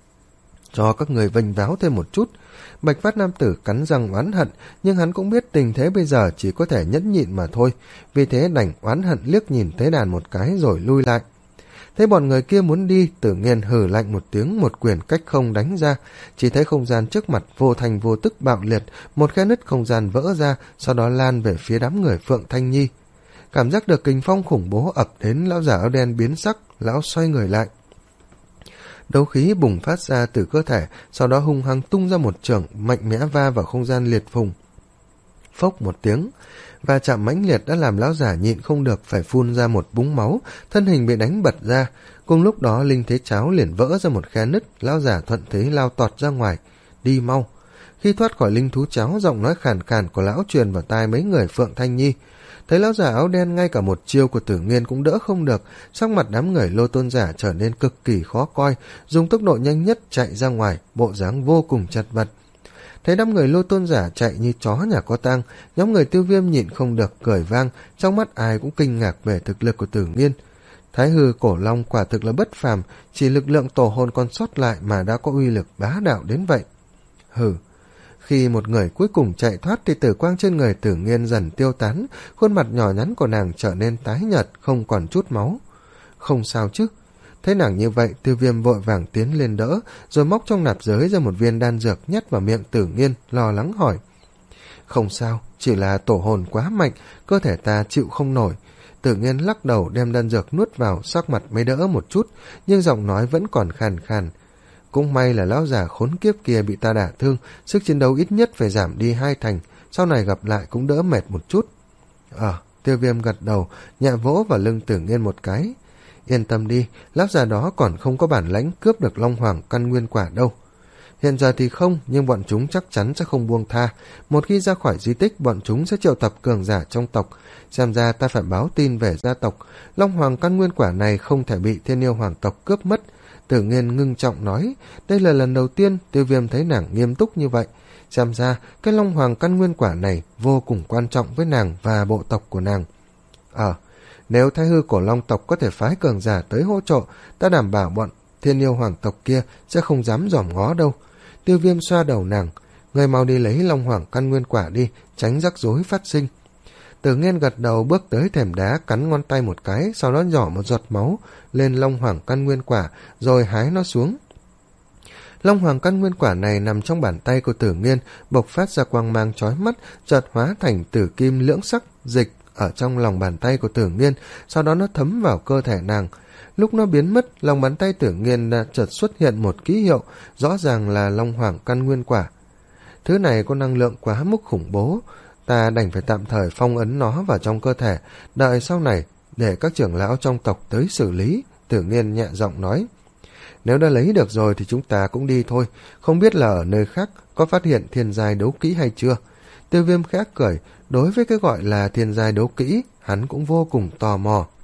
Cho các người vênh váo thêm một chút. Bạch phát nam tử cắn răng oán hận, nhưng hắn cũng biết tình thế bây giờ chỉ có thể nhẫn nhịn mà thôi, vì thế đành oán hận liếc nhìn Tế Đàn một cái rồi lui lại. Thấy bọn người kia muốn đi, Tử Nghiên hừ lạnh một tiếng, một quyền cách không đánh ra, chỉ thấy không gian trước mặt vô thành vô tức bạo liệt, một khe nứt không gian vỡ ra, sau đó lan về phía đám người Phượng Thanh Nhi. Cảm giác được kình phong khủng bố ập đến, lão giả áo đen biến sắc, lão xoay người lại. Đấu khí bùng phát ra từ cơ thể, sau đó hung hăng tung ra một chưởng mạnh mẽ va vào không gian liệt phùng. Phốc một tiếng, va chạm mãnh liệt đã làm lão giả nhịn không được phải phun ra một búng máu, thân hình bị đánh bật ra. Cùng lúc đó linh thế cháo liền vỡ ra một khe nứt, lão giả thuận thế lao tọt ra ngoài. Đi mau! Khi thoát khỏi linh thú cháo, giọng nói khàn khàn của lão truyền vào tai mấy người Phượng Thanh Nhi. Thấy lão giả áo đen ngay cả một chiêu của Tử Nghiên cũng đỡ không được, sắc mặt đám người Lô Tôn giả trở nên cực kỳ khó coi, dùng tốc độ nhanh nhất chạy ra ngoài, bộ dáng vô cùng chật vật. Thấy đám người Lô Tôn giả chạy như chó nhà có tang, nhóm người Tiêu Viêm nhịn không được cười vang, trong mắt ai cũng kinh ngạc về thực lực của Tử Nghiên. Thái hư cổ long quả thực là bất phàm, chỉ lực lượng tổ hồn còn sót lại mà đã có uy lực bá đạo đến vậy. Hừ. Khi một người cuối cùng chạy thoát thì tử quang trên người Tử Nghiên dần tiêu tán, khuôn mặt nhỏ nhắn của nàng trở nên tái nhợt, không còn chút máu. Không sao chứ? Thấy nàng như vậy, Tiêu Viêm vội vàng tiến lên đỡ, rồi móc trong nạp giới ra một viên đan dược nhét vào miệng Tử Nghiên, lo lắng hỏi. Không sao, chỉ là tổ hồn quá mạnh, cơ thể ta chịu không nổi. Tử Nghiên lắc đầu đem đan dược nuốt vào, sắc mặt mới đỡ một chút, nhưng giọng nói vẫn còn khàn khàn. Cũng may là lão già khốn kiếp kia bị ta đả thương, sức chiến đấu ít nhất phải giảm đi hai thành, sau này gặp lại cũng đỡ mệt một chút. Ờ, à, Tiêu Viêm gật đầu, nhẹ vỗ vào lưng Tử Nghiên một cái. Yên tâm đi, lão già đó còn không có bản lãnh cướp được Long Hoàng căn nguyên quả đâu. Hiện giờ thì không, nhưng bọn chúng chắc chắn sẽ không buông tha. Một khi ra khỏi di tích, bọn chúng sẽ triệu tập cường giả trong tộc. Xem ra ta phải báo tin về gia tộc. Long Hoàng căn nguyên quả này không thể bị Thiên Yêu Hoàng tộc cướp mất. Tử Nghiên ngưng trọng nói, đây là lần đầu tiên Tiêu Viêm thấy nàng nghiêm túc như vậy. Xem ra, cái Long Hoàng căn nguyên quả này vô cùng quan trọng với nàng và bộ tộc của nàng. Ờ, à, nếu Thái hư cổ long tộc có thể phái cường giả tới hỗ trợ, ta đảm bảo bọn Thiên Yêu Hoàng tộc kia sẽ không dám dòm ngó đâu. Tiêu Viêm xoa đầu nàng, người mau đi lấy Long Hoàng căn nguyên quả đi, tránh rắc rối phát sinh. Tử Nghiên gật đầu bước tới thềm đá, cắn ngón tay một cái, sau đó nhỏ một giọt máu lên Long Hoàng căn nguyên quả, rồi hái nó xuống. Long Hoàng căn nguyên quả này nằm trong bàn tay của Tử Nghiên, bộc phát ra quang mang chói mắt, chợt hóa thành tử kim lưỡng sắc dịch ở trong lòng bàn tay của Tử Nghiên, sau đó nó thấm vào cơ thể nàng. Lúc nó biến mất, lòng bàn tay Tử Nghiên đã chợt xuất hiện một ký hiệu, rõ ràng là Long Hoàng căn nguyên quả. Thứ này có năng lượng quá mức khủng bố, ta đành phải tạm thời phong ấn nó vào trong cơ thể, đợi sau này để các trưởng lão trong tộc tới xử lý. Tử Nghiên nhẹ giọng nói. Nếu đã lấy được rồi thì chúng ta cũng đi thôi, không biết là ở nơi khác có phát hiện thiên giai đấu kỹ hay chưa. Tiêu Viêm khẽ cười, đối với cái gọi là thiên giai đấu kỹ, hắn cũng vô cùng tò mò.